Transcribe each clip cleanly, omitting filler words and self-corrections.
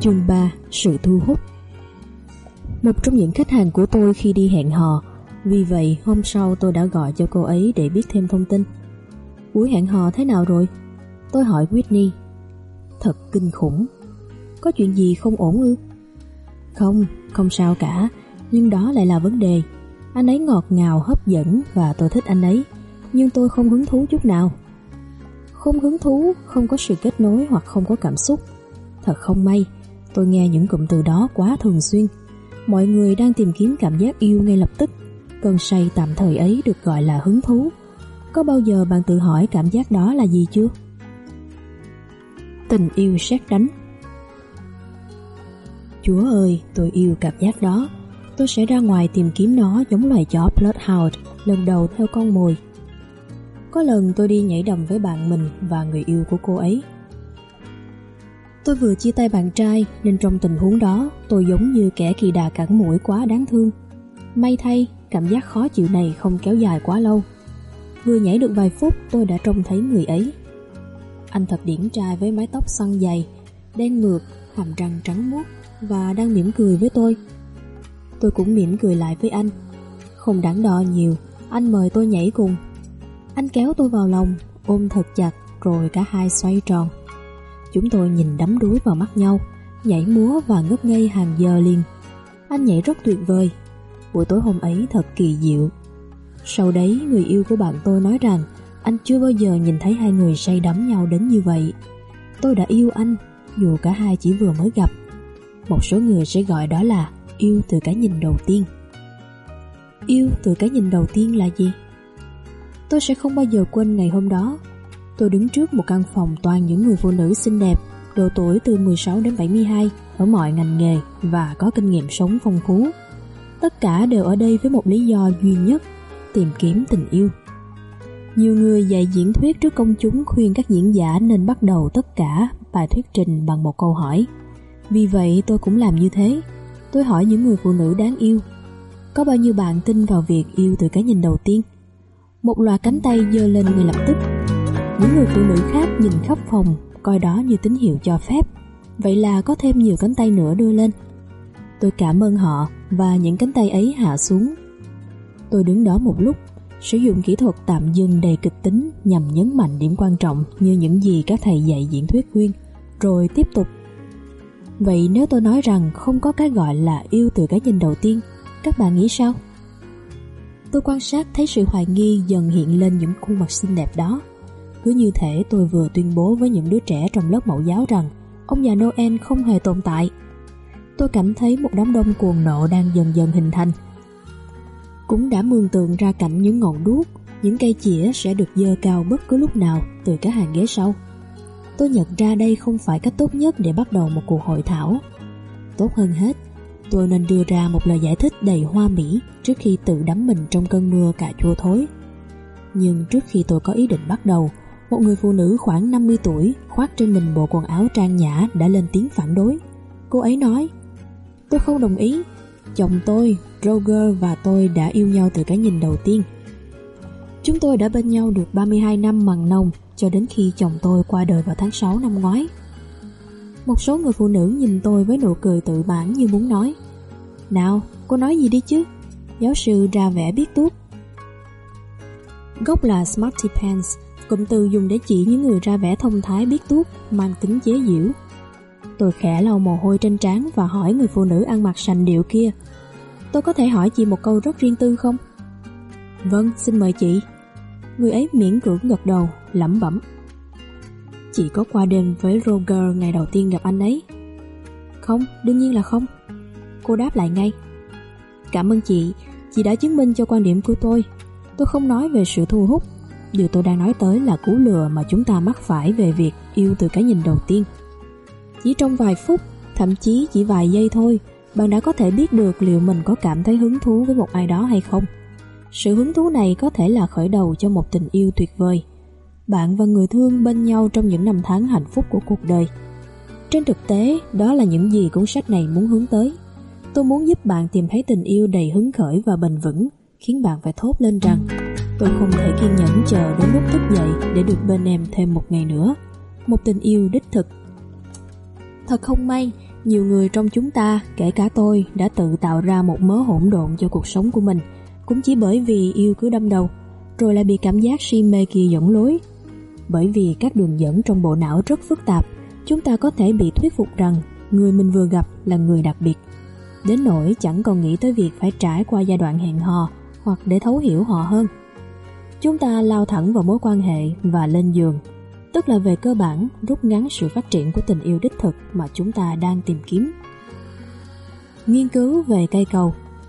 Chương 3. Sự thu hút. Một trong những khách hàng của tôi khi đi hẹn hò, vì vậy hôm sau tôi đã gọi cho cô ấy để biết thêm thông tin. Buổi hẹn hò thế nào rồi? Tôi hỏi Whitney. Thật kinh khủng. Có chuyện gì không ổn ư? Không sao cả, nhưng đó lại là vấn đề. Anh ấy ngọt ngào, hấp dẫn và tôi thích anh ấy, nhưng tôi không hứng thú chút nào. Không hứng thú, không có sự kết nối hoặc không có cảm xúc. Thật không may, tôi nghe những cụm từ đó quá thường xuyên. Mọi người đang tìm kiếm cảm giác yêu ngay lập tức. Cơn say tạm thời ấy được gọi là hứng thú. Có bao giờ bạn tự hỏi cảm giác đó là gì chưa? Tình yêu sét đánh. Chúa ơi, tôi yêu cảm giác đó. Tôi sẽ ra ngoài tìm kiếm nó giống loài chó Bloodhound lần đầu theo con mồi. Có lần tôi đi nhảy đầm với bạn mình và người yêu của cô ấy. Tôi vừa chia tay bạn trai nên trong tình huống đó tôi giống như kẻ kỳ đà cắn mũi quá đáng thương. May thay, cảm giác khó chịu này không kéo dài quá lâu. Vừa nhảy được vài phút tôi đã trông thấy người ấy. Anh thật điển trai với mái tóc xoăn dày, đen mượt, hàm răng trắng muốt và đang mỉm cười với tôi. Tôi cũng mỉm cười lại với anh. Không đắn đo nhiều, anh mời tôi nhảy cùng. Anh kéo tôi vào lòng, ôm thật chặt rồi cả hai xoay tròn. Chúng tôi nhìn đắm đuối vào mắt nhau, nhảy múa và ngất ngây hàng giờ liền. Anh nhảy rất tuyệt vời. Buổi tối hôm ấy thật kỳ diệu. Sau đấy người yêu của bạn tôi nói rằng anh chưa bao giờ nhìn thấy hai người say đắm nhau đến như vậy. Tôi đã yêu anh, dù cả hai chỉ vừa mới gặp. Một số người sẽ gọi đó là yêu từ cái nhìn đầu tiên. Yêu từ cái nhìn đầu tiên là gì? Tôi sẽ không bao giờ quên ngày hôm đó. Tôi đứng trước một căn phòng toàn những người phụ nữ xinh đẹp, độ tuổi từ 16 đến 72, ở mọi ngành nghề và có kinh nghiệm sống phong phú. Tất cả đều ở đây với một lý do duy nhất: tìm kiếm tình yêu. Nhiều người dạy diễn thuyết trước công chúng khuyên các diễn giả nên bắt đầu tất cả bài thuyết trình bằng một câu hỏi. Vì vậy tôi cũng làm như thế. Tôi hỏi những người phụ nữ đáng yêu: có bao nhiêu bạn tin vào việc yêu từ cái nhìn đầu tiên? Một loạt cánh tay giơ lên ngay lập tức. Những người phụ nữ khác nhìn khắp phòng, coi đó như tín hiệu cho phép. Vậy là có thêm nhiều cánh tay nữa đưa lên. Tôi cảm ơn họ và những cánh tay ấy hạ xuống. Tôi đứng đó một lúc, sử dụng kỹ thuật tạm dừng đầy kịch tính nhằm nhấn mạnh điểm quan trọng như những gì các thầy dạy diễn thuyết khuyên, rồi tiếp tục. Vậy nếu tôi nói rằng không có cái gọi là yêu từ cái nhìn đầu tiên, các bạn nghĩ sao? Tôi quan sát thấy sự hoài nghi dần hiện lên những khuôn mặt xinh đẹp đó. Cứ như thể tôi vừa tuyên bố với những đứa trẻ trong lớp mẫu giáo rằng ông già Noel không hề tồn tại. Tôi cảm thấy một đám đông cuồng nộ đang dần dần hình thành. Cũng đã mường tượng ra cảnh những ngọn đuốc, những cây chĩa sẽ được giơ cao bất cứ lúc nào từ các hàng ghế sau. Tôi nhận ra đây không phải cách tốt nhất để bắt đầu một cuộc hội thảo. Tốt hơn hết, tôi nên đưa ra một lời giải thích đầy hoa mỹ trước khi tự đắm mình trong cơn mưa cà chua thối. Nhưng trước khi tôi có ý định bắt đầu, một người phụ nữ khoảng 50 tuổi khoác trên mình bộ quần áo trang nhã đã lên tiếng phản đối. Cô ấy nói: tôi không đồng ý. Chồng tôi, Roger và tôi đã yêu nhau từ cái nhìn đầu tiên. Chúng tôi đã bên nhau được 32 năm mặn nồng cho đến khi chồng tôi qua đời vào tháng 6 năm ngoái. Một số người phụ nữ nhìn tôi với nụ cười tự mãn như muốn nói: nào, cô nói gì đi chứ, giáo sư ra vẻ biết tuốt. Gốc là smarty pants, cụm từ dùng để chỉ những người ra vẻ thông thái biết tuốt, mang tính chế giễu. Tôi khẽ lau mồ hôi trên trán và hỏi người phụ nữ ăn mặc sành điệu kia: tôi có thể hỏi chị một câu rất riêng tư không? Vâng, xin mời chị. Người ấy miễn cưỡng gật đầu, lẩm bẩm: chị có qua đêm với Roger ngày đầu tiên gặp anh ấy? Không, đương nhiên là không. Cô đáp lại ngay: cảm ơn chị đã chứng minh cho quan điểm của tôi. Tôi không nói về sự thu hút. Điều tôi đang nói tới là cú lừa mà chúng ta mắc phải về việc yêu từ cái nhìn đầu tiên. Chỉ trong vài phút, thậm chí chỉ vài giây thôi, bạn đã có thể biết được liệu mình có cảm thấy hứng thú với một ai đó hay không. Sự hứng thú này có thể là khởi đầu cho một tình yêu tuyệt vời. Bạn và người thương bên nhau trong những năm tháng hạnh phúc của cuộc đời. Trên thực tế, đó là những gì cuốn sách này muốn hướng tới. Tôi muốn giúp bạn tìm thấy tình yêu đầy hứng khởi và bền vững, khiến bạn phải thốt lên rằng: tôi không thể kiên nhẫn chờ đến lúc thức dậy để được bên em thêm một ngày nữa. Một tình yêu đích thực. Thật không may, Nhiều người trong chúng ta, kể cả tôi, đã tự tạo ra một mớ hỗn độn cho cuộc sống của mình, cũng chỉ bởi vì yêu cứ đâm đầu, rồi lại bị cảm giác si mê kia dẫn lối. Bởi vì các đường dẫn trong bộ não rất phức tạp, chúng ta có thể bị thuyết phục rằng người mình vừa gặp là người đặc biệt, đến nỗi chẳng còn nghĩ tới việc phải trải qua giai đoạn hẹn hò hoặc để thấu hiểu họ hơn. Chúng ta lao thẳng vào mối quan hệ và lên giường, tức là về cơ bản rút ngắn sự phát triển của tình yêu đích thực mà chúng ta đang tìm kiếm. Nghiên cứu về cây cầu.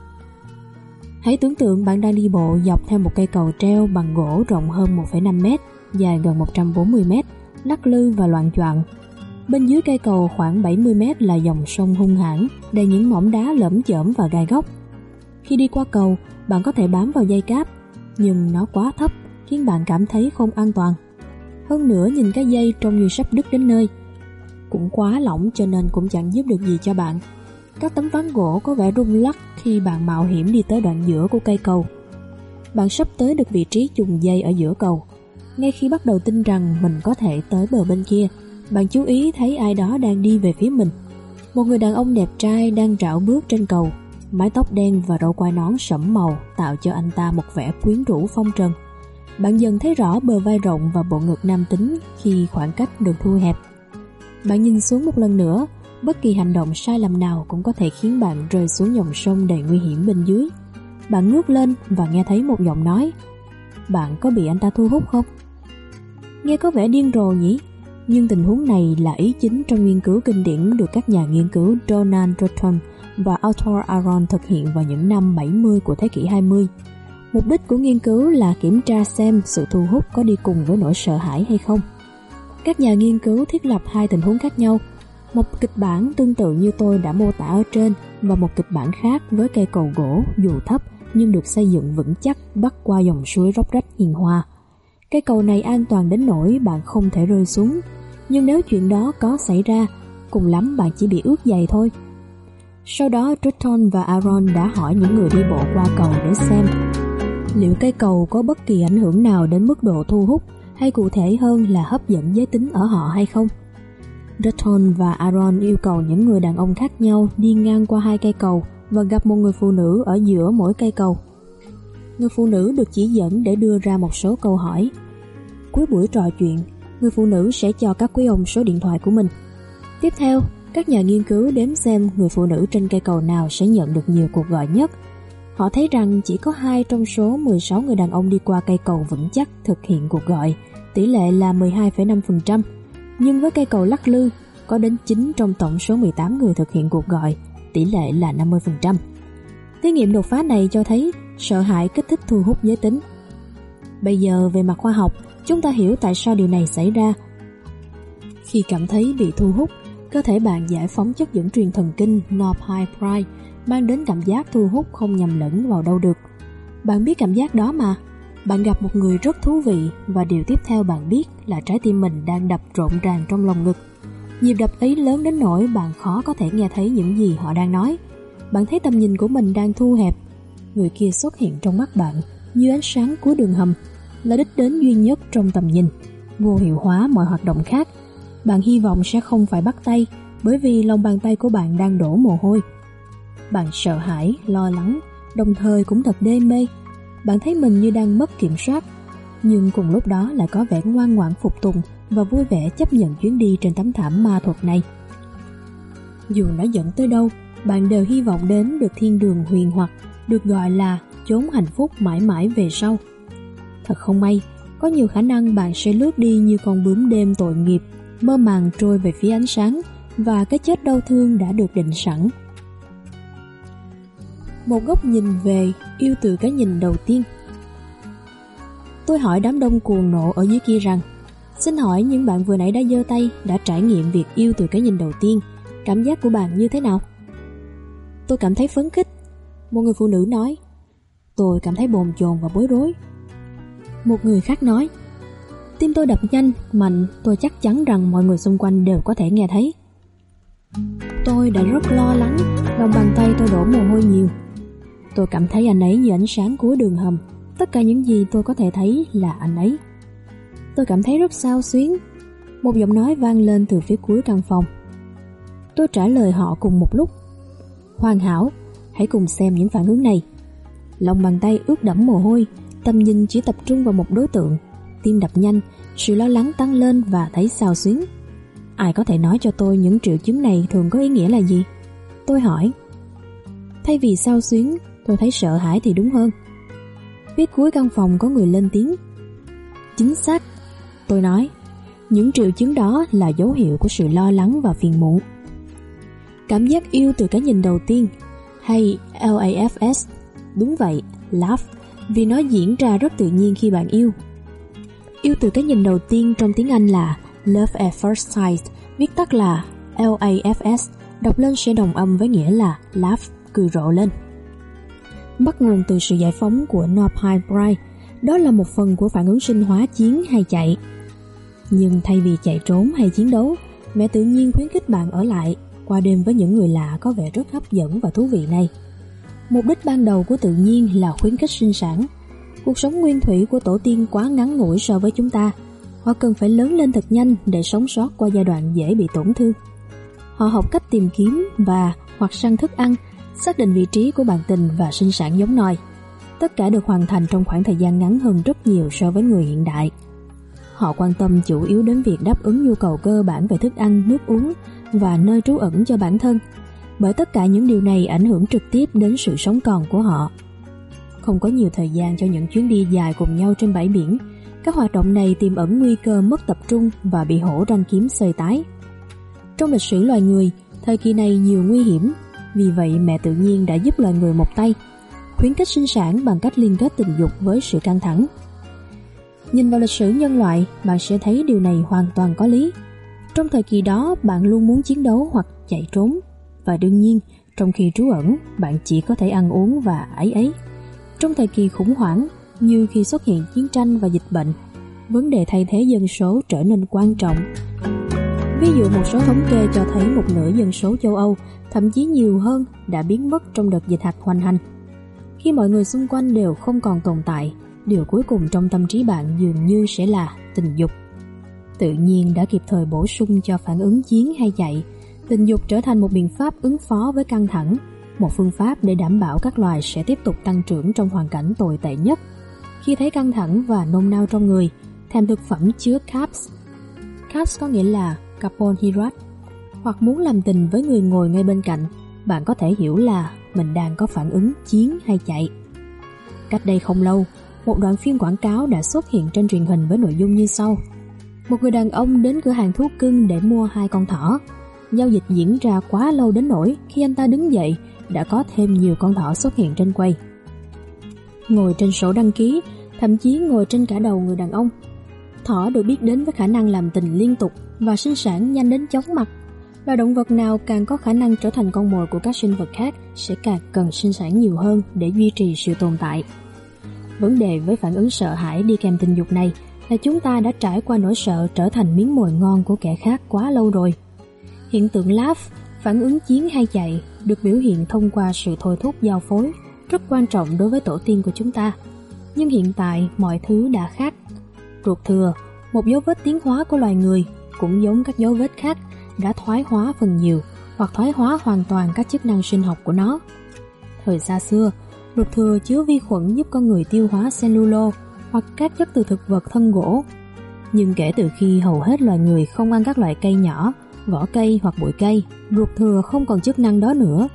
Hãy tưởng tượng bạn đang đi bộ dọc theo một cây cầu treo bằng gỗ rộng hơn 1,5 mét, dài gần 140 mét, lắc lư và loạng choạng. Bên dưới cây cầu khoảng 70 mét là dòng sông hung hãn, đầy những mỏm đá lởm chởm và gai góc. Khi đi qua cầu, bạn có thể bám vào dây cáp, nhưng nó quá thấp khiến bạn cảm thấy không an toàn. Hơn nữa nhìn cái dây trông như sắp đứt đến nơi. Cũng quá lỏng cho nên cũng chẳng giúp được gì cho bạn. Các tấm ván gỗ có vẻ rung lắc khi bạn mạo hiểm đi tới đoạn giữa của cây cầu. Bạn sắp tới được vị trí chùng dây ở giữa cầu. Ngay khi bắt đầu tin rằng mình có thể tới bờ bên kia, bạn chú ý thấy ai đó đang đi về phía mình. Một người đàn ông đẹp trai đang rảo bước trên cầu, mái tóc đen và râu quai nón sẫm màu tạo cho anh ta một vẻ quyến rũ phong trần. Bạn dần thấy rõ bờ vai rộng và bộ ngực nam tính khi khoảng cách được thu hẹp. Bạn nhìn xuống một lần nữa, bất kỳ hành động sai lầm nào cũng có thể khiến bạn rơi xuống dòng sông đầy nguy hiểm bên dưới. Bạn ngước lên và nghe thấy một giọng nói: "Bạn có bị anh ta thu hút không?" Nghe có vẻ điên rồ nhỉ? Nhưng tình huống này là ý chính trong nghiên cứu kinh điển được các nhà nghiên cứu Donald Drayton và Arthur Aron thực hiện vào những năm 70 của thế kỷ 20. Mục đích của nghiên cứu là kiểm tra xem sự thu hút có đi cùng với nỗi sợ hãi hay không. Các nhà nghiên cứu thiết lập hai tình huống khác nhau, một kịch bản tương tự như tôi đã mô tả ở trên và một kịch bản khác với cây cầu gỗ dù thấp nhưng được xây dựng vững chắc bắc qua dòng suối róc rách hiền hòa. Cây cầu này an toàn đến nỗi bạn không thể rơi xuống, nhưng nếu chuyện đó có xảy ra, cùng lắm bạn chỉ bị ướt giày thôi. Sau đó Drayton và Aron đã hỏi những người đi bộ qua cầu để xem liệu cây cầu có bất kỳ ảnh hưởng nào đến mức độ thu hút, hay cụ thể hơn là hấp dẫn giới tính ở họ hay không. Drayton và Aron yêu cầu những người đàn ông khác nhau đi ngang qua hai cây cầu và gặp một người phụ nữ ở giữa mỗi cây cầu. Người phụ nữ được chỉ dẫn để đưa ra một số câu hỏi. Cuối buổi trò chuyện, người phụ nữ sẽ cho các quý ông số điện thoại của mình. Tiếp theo, các nhà nghiên cứu đếm xem người phụ nữ trên cây cầu nào sẽ nhận được nhiều cuộc gọi nhất. Họ thấy rằng chỉ có 2 trong số 16 người đàn ông đi qua cây cầu vững chắc thực hiện cuộc gọi, tỷ lệ là 12,5%. Nhưng với cây cầu lắc lư, có đến 9 trong tổng số 18 người thực hiện cuộc gọi, tỷ lệ là 50%. Thí nghiệm đột phá này cho thấy sợ hãi kích thích thu hút giới tính. Bây giờ về mặt khoa học, chúng ta hiểu tại sao điều này xảy ra. Khi cảm thấy bị thu hút, cơ thể bạn giải phóng chất dẫn truyền thần kinh norepinephrine, mang đến cảm giác thu hút không nhầm lẫn vào đâu được. Bạn biết cảm giác đó mà. Bạn gặp một người rất thú vị và điều tiếp theo bạn biết là trái tim mình đang đập rộn ràng trong lồng ngực. Nhịp đập ấy lớn đến nỗi bạn khó có thể nghe thấy những gì họ đang nói. Bạn thấy tầm nhìn của mình đang thu hẹp. Người kia xuất hiện trong mắt bạn như ánh sáng cuối đường hầm, là đích đến duy nhất trong tầm nhìn, vô hiệu hóa mọi hoạt động khác. Bạn hy vọng sẽ không phải bắt tay, bởi vì lòng bàn tay của bạn đang đổ mồ hôi. Bạn sợ hãi, lo lắng, đồng thời cũng thật đê mê. Bạn thấy mình như đang mất kiểm soát, nhưng cùng lúc đó lại có vẻ ngoan ngoãn phục tùng và vui vẻ chấp nhận chuyến đi trên tấm thảm ma thuật này. Dù nó dẫn tới đâu, bạn đều hy vọng đến được thiên đường huyền hoặc, được gọi là chốn hạnh phúc mãi mãi về sau. Thật không may, có nhiều khả năng bạn sẽ lướt đi như con bướm đêm tội nghiệp, mơ màng trôi về phía ánh sáng, và cái chết đau thương đã được định sẵn. Một góc nhìn về yêu từ cái nhìn đầu tiên. Tôi hỏi đám đông cuồng nộ ở dưới kia rằng: xin hỏi những bạn vừa nãy đã giơ tay đã trải nghiệm việc yêu từ cái nhìn đầu tiên, cảm giác của bạn như thế nào? Tôi cảm thấy phấn khích, một người phụ nữ nói. Tôi cảm thấy bồn chồn và bối rối. Một người khác nói: tim tôi đập nhanh, mạnh, tôi chắc chắn rằng mọi người xung quanh đều có thể nghe thấy. Tôi đã rất lo lắng, lòng bàn tay tôi đổ mồ hôi nhiều. Tôi cảm thấy anh ấy như ánh sáng cuối đường hầm, tất cả những gì tôi có thể thấy là anh ấy. Tôi cảm thấy rất xao xuyến. Một giọng nói vang lên từ phía cuối căn phòng. Tôi trả lời họ cùng một lúc. Hoàn hảo, hãy cùng xem những phản ứng này. Lòng bàn tay ướt đẫm mồ hôi, tầm nhìn chỉ tập trung vào một đối tượng, tim đập nhanh, sự lo lắng tăng lên và thấy xao xuyến. Ai có thể nói cho tôi những triệu chứng này thường có ý nghĩa là gì? Tôi hỏi. Thay vì xao xuyến, tôi thấy sợ hãi thì đúng hơn. Phía cuối căn phòng có người lên tiếng. Chính xác, tôi nói. Những triệu chứng đó là dấu hiệu của sự lo lắng và phiền muộn. Cảm giác yêu từ cái nhìn đầu tiên, hay LAFS. Đúng vậy, laugh, vì nó diễn ra rất tự nhiên khi bạn yêu. Yêu từ cái nhìn đầu tiên trong tiếng Anh là Love at First Sight, viết tắt là LAFS, đọc lên sẽ đồng âm với nghĩa là laugh, cười rộ lên. Bắt nguồn từ sự giải phóng của norepinephrine, đó là một phần của phản ứng sinh hóa chiến hay chạy. Nhưng thay vì chạy trốn hay chiến đấu, mẹ tự nhiên khuyến khích bạn ở lại, qua đêm với những người lạ có vẻ rất hấp dẫn và thú vị này. Mục đích ban đầu của tự nhiên là khuyến khích sinh sản. Cuộc sống nguyên thủy của tổ tiên quá ngắn ngủi so với chúng ta. Họ cần phải lớn lên thật nhanh để sống sót qua giai đoạn dễ bị tổn thương. Họ học cách tìm kiếm và hoặc săn thức ăn, xác định vị trí của bạn tình và sinh sản giống nòi. Tất cả được hoàn thành trong khoảng thời gian ngắn hơn rất nhiều so với người hiện đại. Họ quan tâm chủ yếu đến việc đáp ứng nhu cầu cơ bản về thức ăn, nước uống và nơi trú ẩn cho bản thân, bởi tất cả những điều này ảnh hưởng trực tiếp đến sự sống còn của họ. Không có nhiều thời gian cho những chuyến đi dài cùng nhau trên bãi biển. Các hoạt động này tiềm ẩn nguy cơ mất tập trung và bị hổ ranh kiếm xơi tái. Trong lịch sử loài người, thời kỳ này nhiều nguy hiểm, vì vậy mẹ tự nhiên đã giúp loài người một tay, khuyến khích sinh sản bằng cách liên kết tình dục với sự căng thẳng. Nhìn vào lịch sử nhân loại, bạn sẽ thấy điều này hoàn toàn có lý. Trong thời kỳ đó, bạn luôn muốn chiến đấu hoặc chạy trốn, và đương nhiên, trong khi trú ẩn, bạn chỉ có thể ăn uống và ấy. Trong thời kỳ khủng hoảng, như khi xuất hiện chiến tranh và dịch bệnh, vấn đề thay thế dân số trở nên quan trọng. Ví dụ một số thống kê cho thấy một nửa dân số châu Âu, thậm chí nhiều hơn, đã biến mất trong đợt dịch hạch hoành hành. Khi mọi người xung quanh đều không còn tồn tại, điều cuối cùng trong tâm trí bạn dường như sẽ là tình dục. Tự nhiên đã kịp thời bổ sung cho phản ứng chiến hay chạy. Tình dục trở thành một biện pháp ứng phó với căng thẳng, một phương pháp để đảm bảo các loài sẽ tiếp tục tăng trưởng trong hoàn cảnh tồi tệ nhất. Khi thấy căng thẳng và nôn nao trong người, thèm thực phẩm chứa carbs. Carbs có nghĩa là carbohydrate. Hoặc muốn làm tình với người ngồi ngay bên cạnh, bạn có thể hiểu là mình đang có phản ứng chiến hay chạy. Cách đây không lâu, một đoạn phim quảng cáo đã xuất hiện trên truyền hình với nội dung như sau. Một người đàn ông đến cửa hàng thú cưng để mua 2 con thỏ. Giao dịch diễn ra quá lâu đến nỗi khi anh ta đứng dậy đã có thêm nhiều con thỏ xuất hiện trên quầy. Ngồi trên sổ đăng ký, thậm chí ngồi trên cả đầu người đàn ông. Thỏ được biết đến với khả năng làm tình liên tục và sinh sản nhanh đến chóng mặt. Loài động vật nào càng có khả năng trở thành con mồi của các sinh vật khác sẽ càng cần sinh sản nhiều hơn để duy trì sự tồn tại. Vấn đề với phản ứng sợ hãi đi kèm tình dục này là chúng ta đã trải qua nỗi sợ trở thành miếng mồi ngon của kẻ khác quá lâu rồi. Hiện tượng laugh, phản ứng chiến hay chạy, được biểu hiện thông qua sự thôi thúc giao phối, rất quan trọng đối với tổ tiên của chúng ta. Nhưng hiện tại mọi thứ đã khác. Ruột thừa, một dấu vết tiến hóa của loài người, cũng giống các dấu vết khác, đã thoái hóa phần nhiều hoặc thoái hóa hoàn toàn các chức năng sinh học của nó. Thời xa xưa, ruột thừa chứa vi khuẩn giúp con người tiêu hóa cellulose hoặc các chất từ thực vật thân gỗ. Nhưng kể từ khi hầu hết loài người không ăn các loại cây nhỏ, vỏ cây hoặc bụi cây, ruột thừa không còn chức năng đó nữa.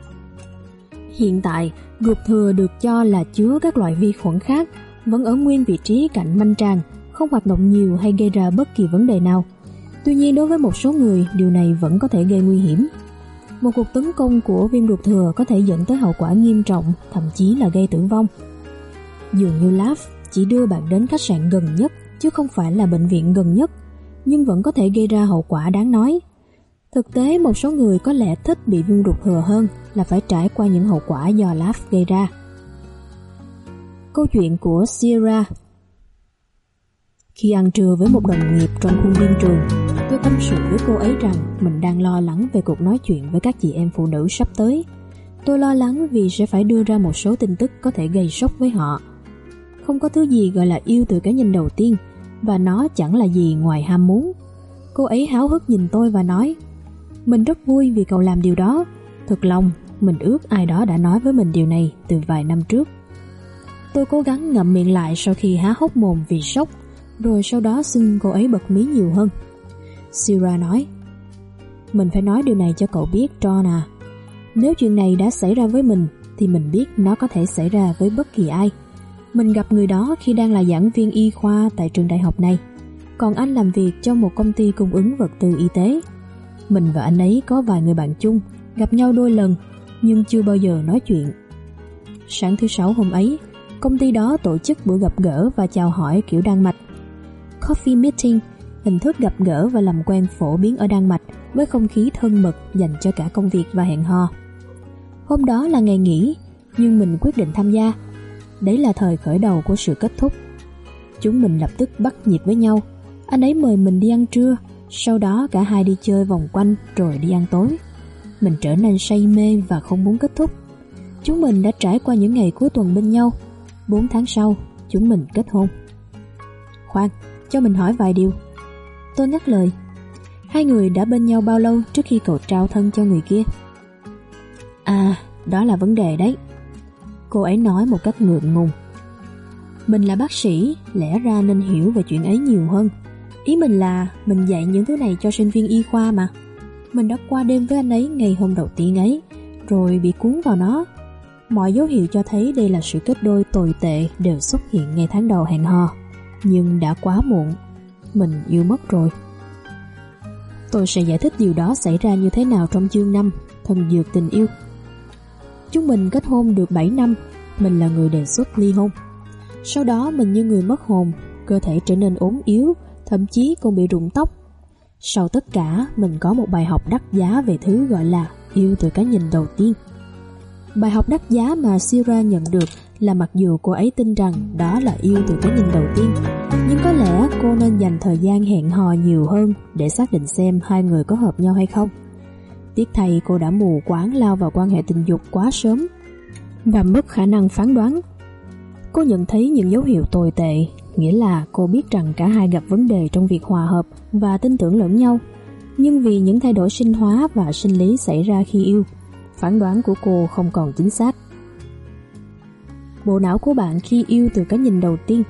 Hiện tại, ruột thừa được cho là chứa các loại vi khuẩn khác, vẫn ở nguyên vị trí cạnh manh tràng, không hoạt động nhiều hay gây ra bất kỳ vấn đề nào. Tuy nhiên đối với một số người, điều này vẫn có thể gây nguy hiểm. Một cuộc tấn công của viêm ruột thừa có thể dẫn tới hậu quả nghiêm trọng, thậm chí là gây tử vong. Dường như laugh chỉ đưa bạn đến khách sạn gần nhất, chứ không phải là bệnh viện gần nhất, nhưng vẫn có thể gây ra hậu quả đáng nói. Thực tế, một số người có lẽ thích bị viêm ruột thừa hơn là phải trải qua những hậu quả do laugh gây ra. Câu chuyện của Sierra. Khi ăn trưa với một đồng nghiệp trong khuôn viên trường, tôi tâm sự với cô ấy rằng mình đang lo lắng về cuộc nói chuyện với các chị em phụ nữ sắp tới. Tôi lo lắng vì sẽ phải đưa ra một số tin tức có thể gây sốc với họ. Không có thứ gì gọi là yêu từ cái nhìn đầu tiên, và nó chẳng là gì ngoài ham muốn. Cô ấy háo hức nhìn tôi và nói, Mình rất vui vì cậu làm điều đó. Thực lòng, mình ước ai đó đã nói với mình điều này từ vài năm trước. Tôi cố gắng ngậm miệng lại sau khi há hốc mồm vì sốc, rồi sau đó xin cô ấy bật mí nhiều hơn. Sierra nói, mình phải nói điều này cho cậu biết, John à. Nếu chuyện này đã xảy ra với mình, thì mình biết nó có thể xảy ra với bất kỳ ai. Mình gặp người đó khi đang là giảng viên y khoa tại trường đại học này, còn anh làm việc cho một công ty cung ứng vật tư y tế. Mình và anh ấy có vài người bạn chung, gặp nhau đôi lần, nhưng chưa bao giờ nói chuyện. Sáng thứ Sáu hôm ấy, công ty đó tổ chức buổi gặp gỡ và chào hỏi kiểu Đan Mạch. Coffee meeting, hình thức gặp gỡ và làm quen phổ biến ở Đan Mạch với không khí thân mật dành cho cả công việc và hẹn hò. Hôm đó là ngày nghỉ, nhưng mình quyết định tham gia. Đấy là thời khởi đầu của sự kết thúc. Chúng mình lập tức bắt nhịp với nhau. Anh ấy mời mình đi ăn trưa, sau đó cả hai đi chơi vòng quanh rồi đi ăn tối. Mình trở nên say mê và không muốn kết thúc. Chúng mình đã trải qua những ngày cuối tuần bên nhau. 4 tháng sau, chúng mình kết hôn. Khoan, cho mình hỏi vài điều. Tôi ngắt lời. Hai người đã bên nhau bao lâu trước khi cậu trao thân cho người kia? À, đó là vấn đề đấy. Cô ấy nói một cách ngượng ngùng. Mình là bác sĩ, lẽ ra nên hiểu về chuyện ấy nhiều hơn. Ý mình là mình dạy những thứ này cho sinh viên y khoa mà. Mình đã qua đêm với anh ấy ngày hôm đầu tiên ấy, rồi bị cuốn vào nó. Mọi dấu hiệu cho thấy đây là sự kết đôi tồi tệ đều xuất hiện ngay tháng đầu hẹn hò. Nhưng đã quá muộn. Mình yêu mất rồi. Tôi sẽ giải thích điều đó xảy ra như thế nào trong chương 5, Thần dược tình yêu. Chúng mình kết hôn được 7 năm, mình là người đề xuất ly hôn. Sau đó mình như người mất hồn, cơ thể trở nên ốm yếu, thậm chí còn bị rụng tóc. Sau tất cả, mình có một bài học đắt giá về thứ gọi là yêu từ cái nhìn đầu tiên. Bài học đắt giá mà Sierra nhận được là mặc dù cô ấy tin rằng đó là yêu từ cái nhìn đầu tiên, nhưng có lẽ cô nên dành thời gian hẹn hò nhiều hơn để xác định xem hai người có hợp nhau hay không. Tiếc thay cô đã mù quáng lao vào quan hệ tình dục quá sớm và mất khả năng phán đoán. Cô nhận thấy những dấu hiệu tồi tệ, nghĩa là cô biết rằng cả hai gặp vấn đề trong việc hòa hợp và tin tưởng lẫn nhau, nhưng vì những thay đổi sinh hóa và sinh lý xảy ra khi yêu, phán đoán của cô không còn chính xác. Bộ não của bạn khi yêu từ cái nhìn đầu tiên.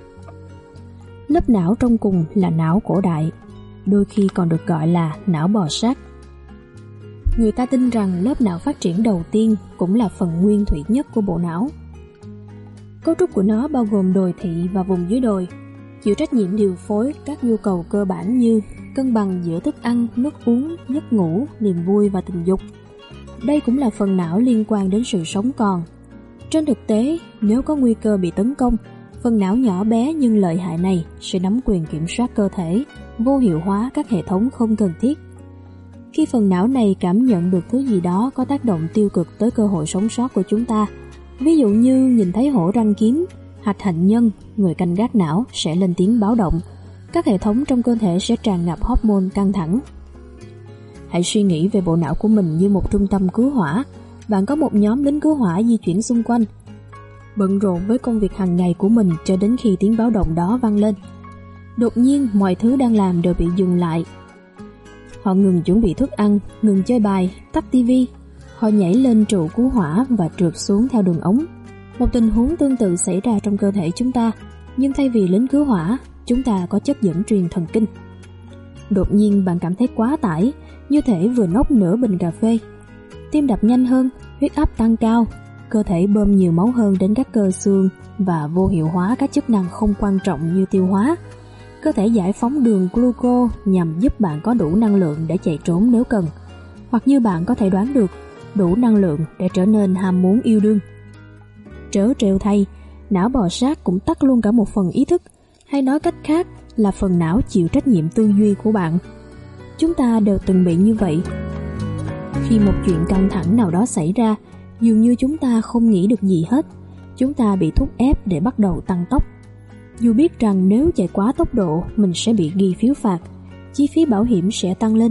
Lớp não trong cùng là não cổ đại, đôi khi còn được gọi là não bò sát. Người ta tin rằng lớp não phát triển đầu tiên cũng là phần nguyên thủy nhất của bộ não. Cấu trúc của nó bao gồm đồi thị và vùng dưới đồi, chịu trách nhiệm điều phối các nhu cầu cơ bản như cân bằng giữa thức ăn, nước uống, giấc ngủ, niềm vui và tình dục. Đây cũng là phần não liên quan đến sự sống còn. Trên thực tế, nếu có nguy cơ bị tấn công, phần não nhỏ bé nhưng lợi hại này sẽ nắm quyền kiểm soát cơ thể, vô hiệu hóa các hệ thống không cần thiết. Khi phần não này cảm nhận được thứ gì đó có tác động tiêu cực tới cơ hội sống sót của chúng ta, ví dụ như nhìn thấy hổ răng kiếm, hạch hạnh nhân, người canh gác não sẽ lên tiếng báo động, các hệ thống trong cơ thể sẽ tràn ngập hormone căng thẳng. Hãy suy nghĩ về bộ não của mình như một trung tâm cứu hỏa. Bạn có một nhóm lính cứu hỏa di chuyển xung quanh, bận rộn với công việc hàng ngày của mình cho đến khi tiếng báo động đó vang lên. Đột nhiên mọi thứ đang làm đều bị dừng lại. Họ ngừng chuẩn bị thức ăn, ngừng chơi bài, tắt tivi. Họ nhảy lên trụ cứu hỏa và trượt xuống theo đường ống. Một tình huống tương tự xảy ra trong cơ thể chúng ta, nhưng thay vì lính cứu hỏa, chúng ta có chất dẫn truyền thần kinh. Đột nhiên bạn cảm thấy quá tải, như thể vừa nốc nửa bình cà phê. Tim đập nhanh hơn, huyết áp tăng cao, cơ thể bơm nhiều máu hơn đến các cơ xương và vô hiệu hóa các chức năng không quan trọng như tiêu hóa. Cơ thể giải phóng đường glucose nhằm giúp bạn có đủ năng lượng để chạy trốn nếu cần, hoặc như bạn có thể đoán được, đủ năng lượng để trở nên ham muốn yêu đương. Trớ trêu thay, não bò sát cũng tắt luôn cả một phần ý thức, hay nói cách khác là phần não chịu trách nhiệm tư duy của bạn. Chúng ta đều từng bị như vậy. Khi một chuyện căng thẳng nào đó xảy ra, dường như chúng ta không nghĩ được gì hết. Chúng ta bị thúc ép để bắt đầu tăng tốc. Dù biết rằng nếu chạy quá tốc độ, mình sẽ bị ghi phiếu phạt, chi phí bảo hiểm sẽ tăng lên.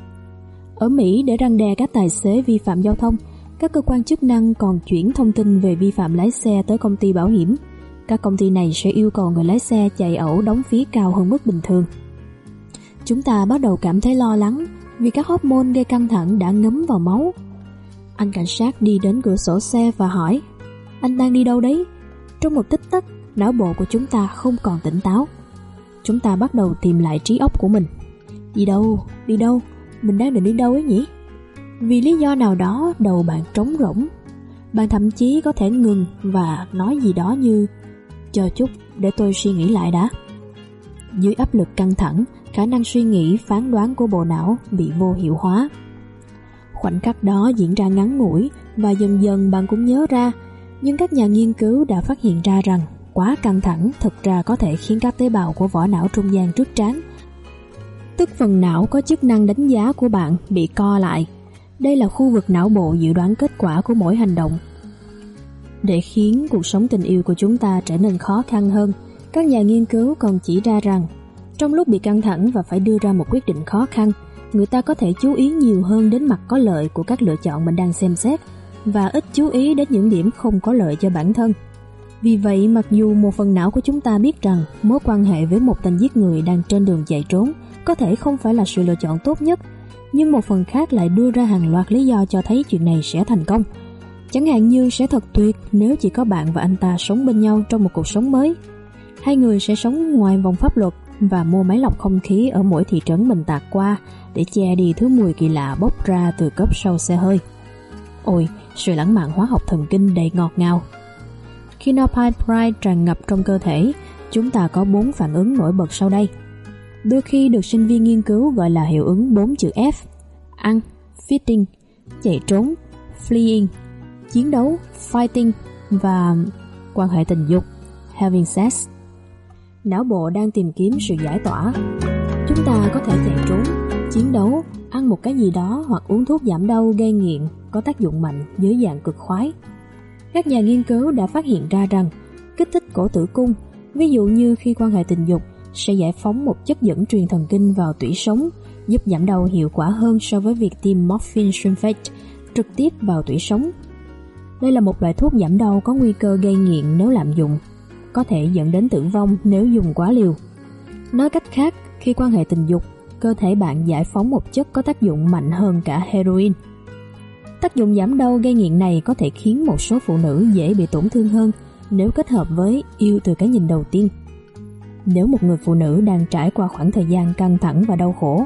Ở Mỹ, để răn đe các tài xế vi phạm giao thông, các cơ quan chức năng còn chuyển thông tin về vi phạm lái xe tới công ty bảo hiểm. Các công ty này sẽ yêu cầu người lái xe chạy ẩu đóng phí cao hơn mức bình thường. Chúng ta bắt đầu cảm thấy lo lắng vì các hormone gây căng thẳng đã ngấm vào máu. Anh cảnh sát đi đến cửa sổ xe và hỏi: "Anh đang đi đâu đấy?" Trong một tích tắc, não bộ của chúng ta không còn tỉnh táo. Chúng ta bắt đầu tìm lại trí óc của mình. Đi đâu, mình đang định đi đâu ấy nhỉ? Vì lý do nào đó đầu bạn trống rỗng. Bạn thậm chí có thể ngừng và nói gì đó như: "Chờ chút, để tôi suy nghĩ lại đã." Dưới áp lực căng thẳng, khả năng suy nghĩ phán đoán của bộ não bị vô hiệu hóa. Khoảnh khắc đó diễn ra ngắn ngủi và dần dần bạn cũng nhớ ra, nhưng các nhà nghiên cứu đã phát hiện ra rằng quá căng thẳng thực ra có thể khiến các tế bào của vỏ não trung gian trước trán, tức phần não có chức năng đánh giá của bạn, bị co lại. Đây là khu vực não bộ dự đoán kết quả của mỗi hành động. Để khiến cuộc sống tình yêu của chúng ta trở nên khó khăn hơn, các nhà nghiên cứu còn chỉ ra rằng trong lúc bị căng thẳng và phải đưa ra một quyết định khó khăn, người ta có thể chú ý nhiều hơn đến mặt có lợi của các lựa chọn mình đang xem xét và ít chú ý đến những điểm không có lợi cho bản thân. Vì vậy, mặc dù một phần não của chúng ta biết rằng mối quan hệ với một tên giết người đang trên đường chạy trốn có thể không phải là sự lựa chọn tốt nhất, nhưng một phần khác lại đưa ra hàng loạt lý do cho thấy chuyện này sẽ thành công. Chẳng hạn như sẽ thật tuyệt nếu chỉ có bạn và anh ta sống bên nhau trong một cuộc sống mới. Hai người sẽ sống ngoài vòng pháp luật và mua máy lọc không khí ở mỗi thị trấn mình tạt qua để che đi thứ mùi kỳ lạ bốc ra từ cốp sau xe hơi. Ôi, sự lãng mạn hóa học thần kinh đầy ngọt ngào. Khi norepinephrine tràn ngập trong cơ thể, chúng ta có 4 phản ứng nổi bật sau đây. Đôi khi được sinh viên nghiên cứu gọi là hiệu ứng 4 chữ F: ăn, feeding, chạy trốn, fleeing, chiến đấu, fighting và quan hệ tình dục, having sex. Não bộ đang tìm kiếm sự giải tỏa. Chúng ta có thể chạy trốn, chiến đấu, ăn một cái gì đó hoặc uống thuốc giảm đau gây nghiện có tác dụng mạnh dưới dạng cực khoái. Các nhà nghiên cứu đã phát hiện ra rằng kích thích cổ tử cung, ví dụ như khi quan hệ tình dục, sẽ giải phóng một chất dẫn truyền thần kinh vào tủy sống, giúp giảm đau hiệu quả hơn so với việc tiêm morphine sulfate trực tiếp vào tủy sống. Đây là một loại thuốc giảm đau có nguy cơ gây nghiện nếu lạm dụng, có thể dẫn đến tử vong nếu dùng quá liều. Nói cách khác, khi quan hệ tình dục, cơ thể bạn giải phóng một chất có tác dụng mạnh hơn cả heroin. Tác dụng giảm đau gây nghiện này có thể khiến một số phụ nữ dễ bị tổn thương hơn nếu kết hợp với yêu từ cái nhìn đầu tiên. Nếu một người phụ nữ đang trải qua khoảng thời gian căng thẳng và đau khổ,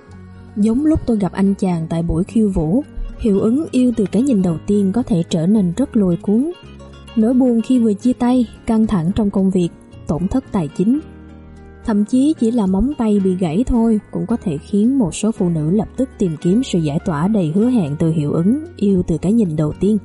giống lúc tôi gặp anh chàng tại buổi khiêu vũ, hiệu ứng yêu từ cái nhìn đầu tiên có thể trở nên rất lôi cuốn. Nỗi buồn khi vừa chia tay, căng thẳng trong công việc, tổn thất tài chính. Thậm chí chỉ là móng tay bị gãy thôi cũng có thể khiến một số phụ nữ lập tức tìm kiếm sự giải tỏa đầy hứa hẹn từ hiệu ứng yêu từ cái nhìn đầu tiên.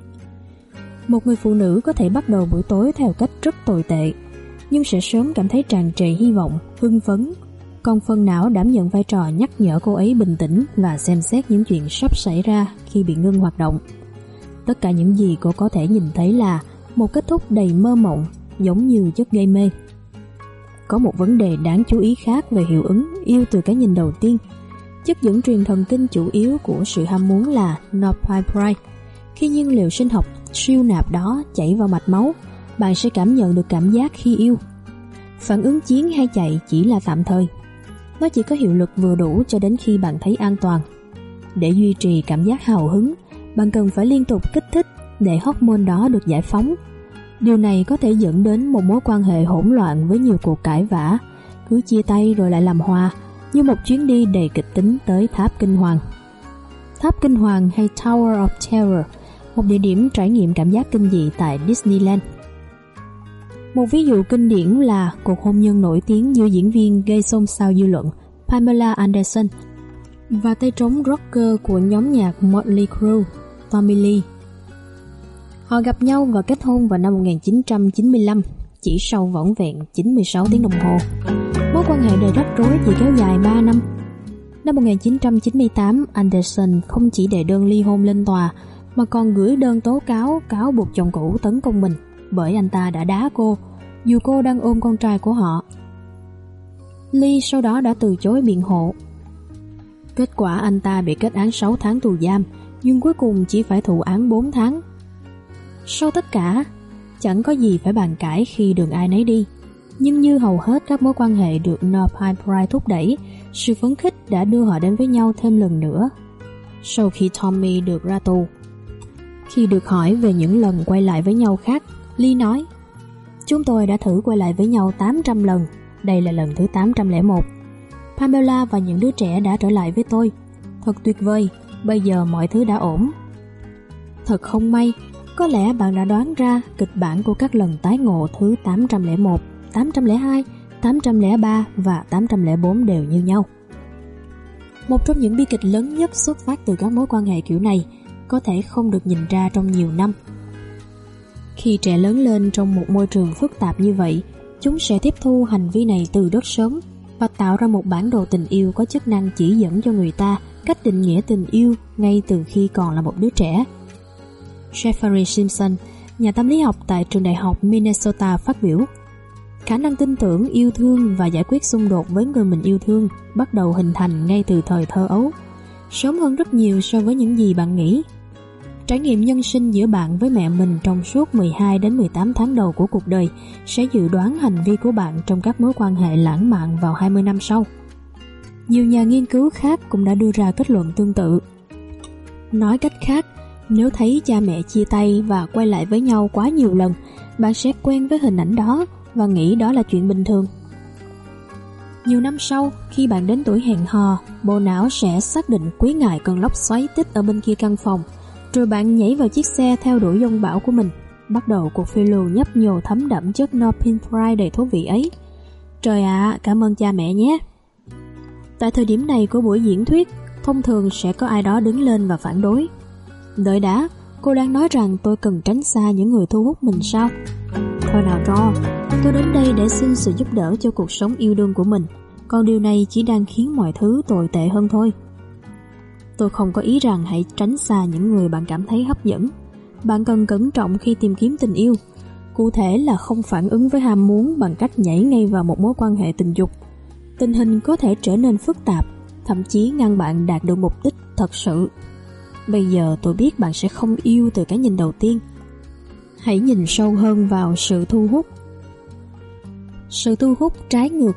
Một người phụ nữ có thể bắt đầu buổi tối theo cách rất tồi tệ, nhưng sẽ sớm cảm thấy tràn trề hy vọng, hưng phấn. Còn phần não đảm nhận vai trò nhắc nhở cô ấy bình tĩnh và xem xét những chuyện sắp xảy ra khi bị ngưng hoạt động. Tất cả những gì cô có thể nhìn thấy là một kết thúc đầy mơ mộng, giống như chất gây mê. Có một vấn đề đáng chú ý khác về hiệu ứng yêu từ cái nhìn đầu tiên. Chất dẫn truyền thần kinh chủ yếu của sự ham muốn là norepinephrine. Khi nhiên liệu sinh học siêu nạp đó chảy vào mạch máu, bạn sẽ cảm nhận được cảm giác khi yêu. Phản ứng chiến hay chạy chỉ là tạm thời. Nó chỉ có hiệu lực vừa đủ cho đến khi bạn thấy an toàn. Để duy trì cảm giác hào hứng, bạn cần phải liên tục kích thích để hormone đó được giải phóng. Điều này có thể dẫn đến một mối quan hệ hỗn loạn với nhiều cuộc cãi vã, cứ chia tay rồi lại làm hòa, như một chuyến đi đầy kịch tính tới Tháp Kinh Hoàng. Tháp Kinh Hoàng hay Tower of Terror, một địa điểm trải nghiệm cảm giác kinh dị tại Disneyland. Một ví dụ kinh điển là cuộc hôn nhân nổi tiếng giữa diễn viên gây xôn xao dư luận Pamela Anderson và tay trống rocker của nhóm nhạc Motley Crue, Tommy Lee. Họ gặp nhau và kết hôn vào năm 1995, chỉ sau vỏn vẹn 96 tiếng đồng hồ. Mối quan hệ đầy rắc rối chỉ kéo dài 3 năm. Năm 1998, Anderson không chỉ đệ đơn ly hôn lên tòa, mà còn gửi đơn tố cáo buộc chồng cũ tấn công mình bởi anh ta đã đá cô, dù cô đang ôm con trai của họ. Lee sau đó đã từ chối biện hộ. Kết quả anh ta bị kết án 6 tháng tù giam, nhưng cuối cùng chỉ phải thụ án 4 tháng. Sau tất cả, chẳng có gì phải bàn cãi khi đường ai nấy đi. Nhưng như hầu hết các mối quan hệ được norepinephrine thúc đẩy, Sự phấn khích đã đưa họ đến với nhau thêm lần nữa. Sau khi Tommy được ra tù, khi được hỏi về những lần quay lại với nhau khác, Lee nói: "Chúng tôi đã thử quay lại với nhau 800 lần, đây là lần thứ 801. Pamela và những đứa trẻ đã trở lại với tôi. Thật tuyệt vời, bây giờ mọi thứ đã ổn." Thật không may, có lẽ bạn đã đoán ra kịch bản của các lần tái ngộ thứ 801, 802, 803 và 804 đều như nhau. Một trong những bi kịch lớn nhất xuất phát từ các mối quan hệ kiểu này có thể không được nhìn ra trong nhiều năm. Khi trẻ lớn lên trong một môi trường phức tạp như vậy, chúng sẽ tiếp thu hành vi này từ rất sớm và tạo ra một bản đồ tình yêu có chức năng chỉ dẫn cho người ta cách định nghĩa tình yêu ngay từ khi còn là một đứa trẻ. Jeffrey Simpson, nhà tâm lý học tại trường đại học Minnesota phát biểu: "Khả năng tin tưởng, yêu thương và giải quyết xung đột với người mình yêu thương bắt đầu hình thành ngay từ thời thơ ấu, sớm hơn rất nhiều so với những gì bạn nghĩ. Trải nghiệm nhân sinh giữa bạn với mẹ mình trong suốt 12 đến 18 tháng đầu của cuộc đời sẽ dự đoán hành vi của bạn trong các mối quan hệ lãng mạn vào 20 năm sau." Nhiều nhà nghiên cứu khác cũng đã đưa ra kết luận tương tự. Nói cách khác, nếu thấy cha mẹ chia tay và quay lại với nhau quá nhiều lần, bạn sẽ quen với hình ảnh đó và nghĩ đó là chuyện bình thường. Nhiều năm sau, khi bạn đến tuổi hẹn hò, bộ não sẽ xác định quý ngài cơn lốc xoáy tích ở bên kia căn phòng, rồi bạn nhảy vào chiếc xe theo đuổi dông bão của mình, bắt đầu cuộc phiêu lưu nhấp nhô thấm đẫm chất Norpinephrine đầy thú vị ấy. Trời ạ, cảm ơn cha mẹ nhé. Tại thời điểm này của buổi diễn thuyết, thông thường sẽ có ai đó đứng lên và phản đối. Đợi đã, cô đang nói rằng tôi cần tránh xa những người thu hút mình sao? Thôi nào Ro, tôi đến đây để xin sự giúp đỡ cho cuộc sống yêu đương của mình, còn điều này chỉ đang khiến mọi thứ tồi tệ hơn thôi. Tôi không có ý rằng hãy tránh xa những người bạn cảm thấy hấp dẫn. Bạn cần cẩn trọng khi tìm kiếm tình yêu. Cụ thể là không phản ứng với ham muốn bằng cách nhảy ngay vào một mối quan hệ tình dục. Tình hình có thể trở nên phức tạp, thậm chí ngăn bạn đạt được mục đích thật sự. Bây giờ tôi biết bạn sẽ không yêu từ cái nhìn đầu tiên. Hãy nhìn sâu hơn vào sự thu hút. Sự thu hút trái ngược.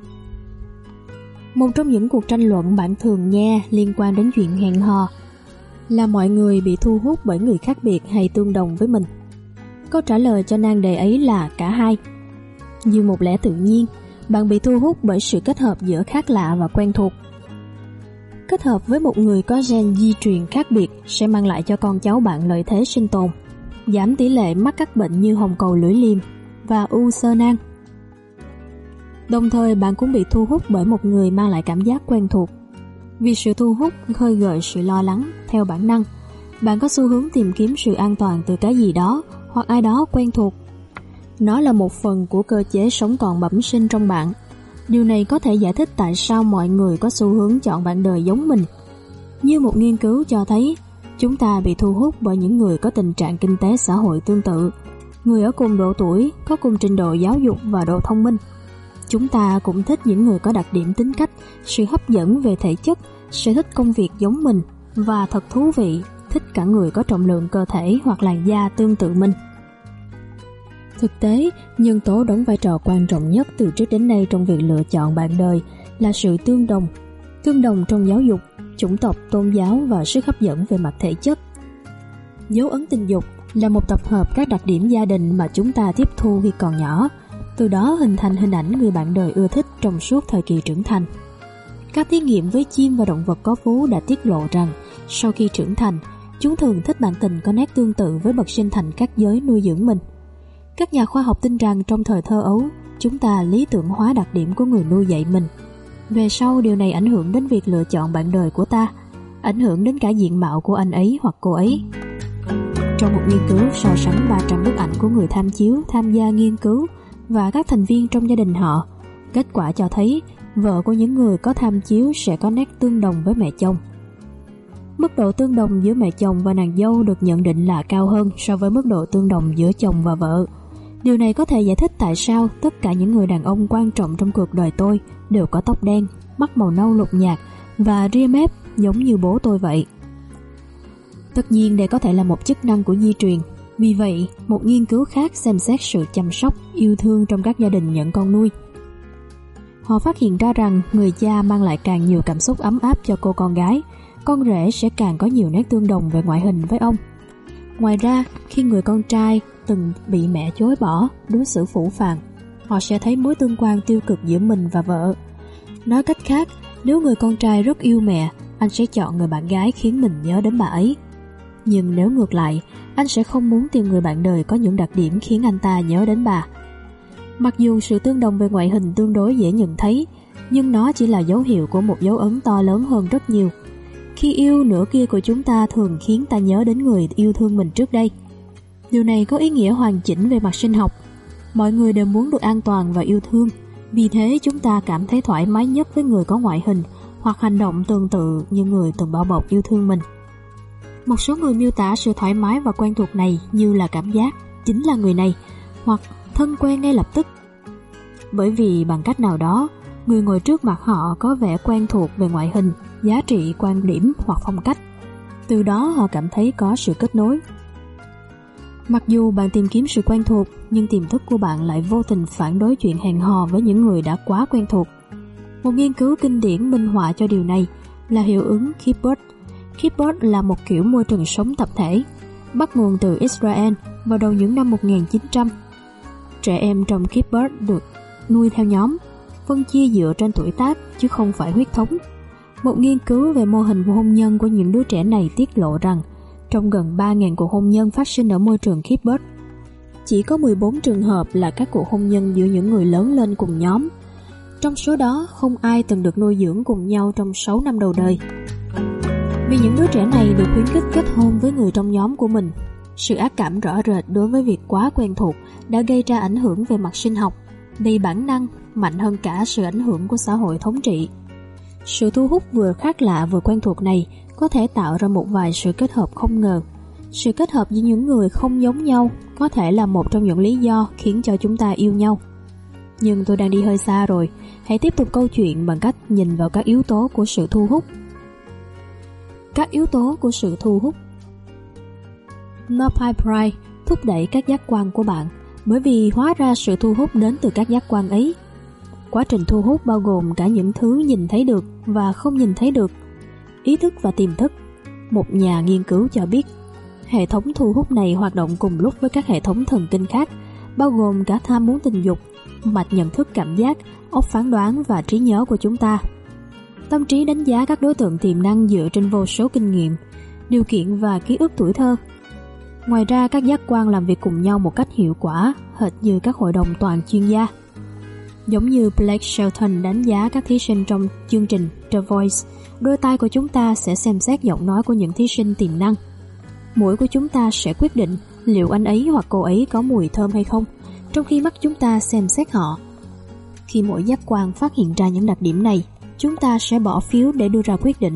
Một trong những cuộc tranh luận bạn thường nghe liên quan đến chuyện hẹn hò là mọi người bị thu hút bởi người khác biệt hay tương đồng với mình. Câu trả lời cho nan đề ấy là cả hai. Như một lẽ tự nhiên, bạn bị thu hút bởi sự kết hợp giữa khác lạ và quen thuộc. Kết hợp với một người có gen di truyền khác biệt sẽ mang lại cho con cháu bạn lợi thế sinh tồn, giảm tỷ lệ mắc các bệnh như hồng cầu lưỡi liềm và u xơ nang. Đồng thời bạn cũng bị thu hút bởi một người mang lại cảm giác quen thuộc. Vì sự thu hút khơi gợi sự lo lắng, theo bản năng, bạn có xu hướng tìm kiếm sự an toàn từ cái gì đó hoặc ai đó quen thuộc. Nó là một phần của cơ chế sống còn bẩm sinh trong bạn. Điều này có thể giải thích tại sao mọi người có xu hướng chọn bạn đời giống mình. Như một nghiên cứu cho thấy, chúng ta bị thu hút bởi những người có tình trạng kinh tế xã hội tương tự, người ở cùng độ tuổi, có cùng trình độ giáo dục và độ thông minh. Chúng ta cũng thích những người có đặc điểm tính cách, sự hấp dẫn về thể chất, sở thích công việc giống mình và thật thú vị, thích cả người có trọng lượng cơ thể hoặc làn da tương tự mình. Thực tế, nhân tố đóng vai trò quan trọng nhất từ trước đến nay trong việc lựa chọn bạn đời là sự tương đồng trong giáo dục, chủng tộc, tôn giáo và sức hấp dẫn về mặt thể chất. Dấu ấn tình dục là một tập hợp các đặc điểm gia đình mà chúng ta tiếp thu khi còn nhỏ, từ đó hình thành hình ảnh người bạn đời ưa thích trong suốt thời kỳ trưởng thành. Các thí nghiệm với chim và động vật có vú đã tiết lộ rằng sau khi trưởng thành, chúng thường thích bạn tình có nét tương tự với bậc sinh thành các giới nuôi dưỡng mình. Các nhà khoa học tin rằng trong thời thơ ấu, chúng ta lý tưởng hóa đặc điểm của người nuôi dạy mình. Về sau, điều này ảnh hưởng đến việc lựa chọn bạn đời của ta, ảnh hưởng đến cả diện mạo của anh ấy hoặc cô ấy. Trong một nghiên cứu so sánh 300 bức ảnh của người tham chiếu tham gia nghiên cứu và các thành viên trong gia đình họ, kết quả cho thấy vợ của những người có tham chiếu sẽ có nét tương đồng với mẹ chồng. Mức độ tương đồng giữa mẹ chồng và nàng dâu được nhận định là cao hơn so với mức độ tương đồng giữa chồng và vợ. Điều này có thể giải thích tại sao tất cả những người đàn ông quan trọng trong cuộc đời tôi đều có tóc đen, mắt màu nâu lục nhạt và ria mép giống như bố tôi vậy. Tất nhiên đây có thể là một chức năng của di truyền. Vì vậy, một nghiên cứu khác xem xét sự chăm sóc, yêu thương trong các gia đình nhận con nuôi. Họ phát hiện ra rằng người cha mang lại càng nhiều cảm xúc ấm áp cho cô con gái, con rể sẽ càng có nhiều nét tương đồng về ngoại hình với ông. Ngoài ra, khi người con trai từng bị mẹ chối bỏ, đối xử phũ phàng, họ sẽ thấy mối tương quan tiêu cực giữa mình và vợ. Nói cách khác, nếu người con trai rất yêu mẹ, anh sẽ chọn người bạn gái khiến mình nhớ đến bà ấy. Nhưng nếu ngược lại, anh sẽ không muốn tìm người bạn đời có những đặc điểm khiến anh ta nhớ đến bà. Mặc dù sự tương đồng về ngoại hình tương đối dễ nhận thấy, nhưng nó chỉ là dấu hiệu của một dấu ấn to lớn hơn rất nhiều. Khi yêu, nửa kia của chúng ta thường khiến ta nhớ đến người yêu thương mình trước đây. Điều này có ý nghĩa hoàn chỉnh về mặt sinh học. Mọi người đều muốn được an toàn và yêu thương, vì thế chúng ta cảm thấy thoải mái nhất với người có ngoại hình hoặc hành động tương tự như người từng bao bọc yêu thương mình. Một số người miêu tả sự thoải mái và quen thuộc này như là cảm giác chính là người này, hoặc thân quen ngay lập tức. Bởi vì bằng cách nào đó, người ngồi trước mặt họ có vẻ quen thuộc về ngoại hình, giá trị, quan điểm hoặc phong cách. Từ đó họ cảm thấy có sự kết nối. Mặc dù bạn tìm kiếm sự quen thuộc, nhưng tiềm thức của bạn lại vô tình phản đối chuyện hẹn hò với những người đã quá quen thuộc. Một nghiên cứu kinh điển minh họa cho điều này là hiệu ứng Kibbutz. Kibbutz là một kiểu môi trường sống tập thể, bắt nguồn từ Israel vào đầu những năm 1900. Trẻ em trong Kibbutz được nuôi theo nhóm, phân chia dựa trên tuổi tác chứ không phải huyết thống. Một nghiên cứu về mô hình hôn nhân của những đứa trẻ này tiết lộ rằng trong gần 3.000 cuộc hôn nhân phát sinh ở môi trường Kibbutz, chỉ có 14 trường hợp là các cuộc hôn nhân giữa những người lớn lên cùng nhóm. Trong số đó, không ai từng được nuôi dưỡng cùng nhau trong 6 năm đầu đời. Vì những đứa trẻ này được khuyến khích kết hôn với người trong nhóm của mình, sự ác cảm rõ rệt đối với việc quá quen thuộc đã gây ra ảnh hưởng về mặt sinh học, đầy bản năng, mạnh hơn cả sự ảnh hưởng của xã hội thống trị. Sự thu hút vừa khác lạ vừa quen thuộc này có thể tạo ra một vài sự kết hợp không ngờ. Sự kết hợp giữa những người không giống nhau có thể là một trong những lý do khiến cho chúng ta yêu nhau. Nhưng tôi đang đi hơi xa rồi, hãy tiếp tục câu chuyện bằng cách nhìn vào các yếu tố của sự thu hút. Các yếu tố của sự thu hút. Norpai Pride thúc đẩy các giác quan của bạn, bởi vì hóa ra sự thu hút đến từ các giác quan ấy. Quá trình thu hút bao gồm cả những thứ nhìn thấy được và không nhìn thấy được, ý thức và tiềm thức. Một nhà nghiên cứu cho biết, hệ thống thu hút này hoạt động cùng lúc với các hệ thống thần kinh khác, bao gồm cả tham muốn tình dục, mạch nhận thức cảm giác, óc phán đoán và trí nhớ của chúng ta. Tâm trí đánh giá các đối tượng tiềm năng dựa trên vô số kinh nghiệm, điều kiện và ký ức tuổi thơ. Ngoài ra, các giác quan làm việc cùng nhau một cách hiệu quả, hệt như các hội đồng toàn chuyên gia. Giống như Blake Shelton đánh giá các thí sinh trong chương trình The Voice, đôi tai của chúng ta sẽ xem xét giọng nói của những thí sinh tiềm năng. Mũi của chúng ta sẽ quyết định liệu anh ấy hoặc cô ấy có mùi thơm hay không, trong khi mắt chúng ta xem xét họ. Khi mỗi giác quan phát hiện ra những đặc điểm này, chúng ta sẽ bỏ phiếu để đưa ra quyết định.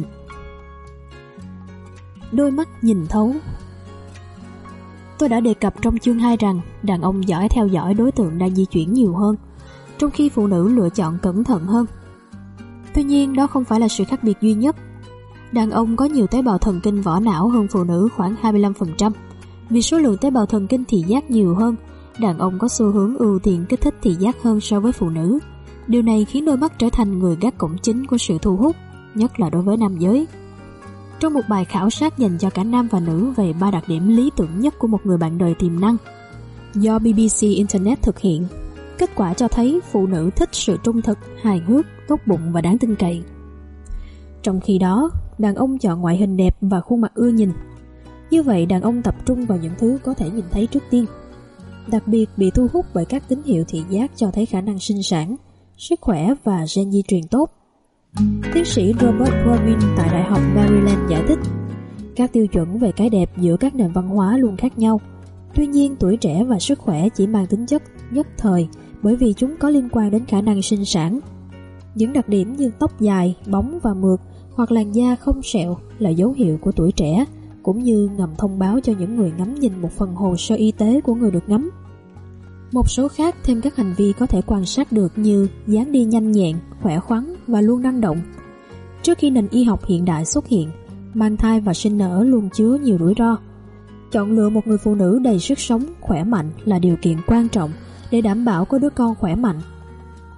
Đôi mắt nhìn thấu. Tôi đã đề cập trong chương 2 rằng đàn ông giỏi theo dõi đối tượng đang di chuyển nhiều hơn, trong khi phụ nữ lựa chọn cẩn thận hơn. Tuy nhiên, đó không phải là sự khác biệt duy nhất. Đàn ông có nhiều tế bào thần kinh vỏ não hơn phụ nữ khoảng 25%. Vì số lượng tế bào thần kinh thị giác nhiều hơn, đàn ông có xu hướng ưu tiên kích thích thị giác hơn so với phụ nữ. Điều này khiến đôi mắt trở thành người gác cổng chính của sự thu hút, nhất là đối với nam giới. Trong một bài khảo sát dành cho cả nam và nữ về 3 đặc điểm lý tưởng nhất của một người bạn đời tiềm năng, do BBC Internet thực hiện, kết quả cho thấy phụ nữ thích sự trung thực, hài hước, tốt bụng và đáng tin cậy. Trong khi đó, đàn ông chọn ngoại hình đẹp và khuôn mặt ưa nhìn. Như vậy, đàn ông tập trung vào những thứ có thể nhìn thấy trước tiên. Đặc biệt bị thu hút bởi các tín hiệu thị giác cho thấy khả năng sinh sản, sức khỏe và gen di truyền tốt. Tiến sĩ Robert Robin tại Đại học Maryland giải thích, các tiêu chuẩn về cái đẹp giữa các nền văn hóa luôn khác nhau. Tuy nhiên, tuổi trẻ và sức khỏe chỉ mang tính chất nhất thời bởi vì chúng có liên quan đến khả năng sinh sản. Những đặc điểm như tóc dài, bóng và mượt hoặc làn da không sẹo là dấu hiệu của tuổi trẻ, cũng như ngầm thông báo cho những người ngắm nhìn một phần hồ sơ y tế của người được ngắm. Một số khác thêm các hành vi có thể quan sát được như dáng đi nhanh nhẹn, khỏe khoắn và luôn năng động. Trước khi nền y học hiện đại xuất hiện, mang thai và sinh nở luôn chứa nhiều rủi ro. Chọn lựa một người phụ nữ đầy sức sống, khỏe mạnh là điều kiện quan trọng để đảm bảo có đứa con khỏe mạnh.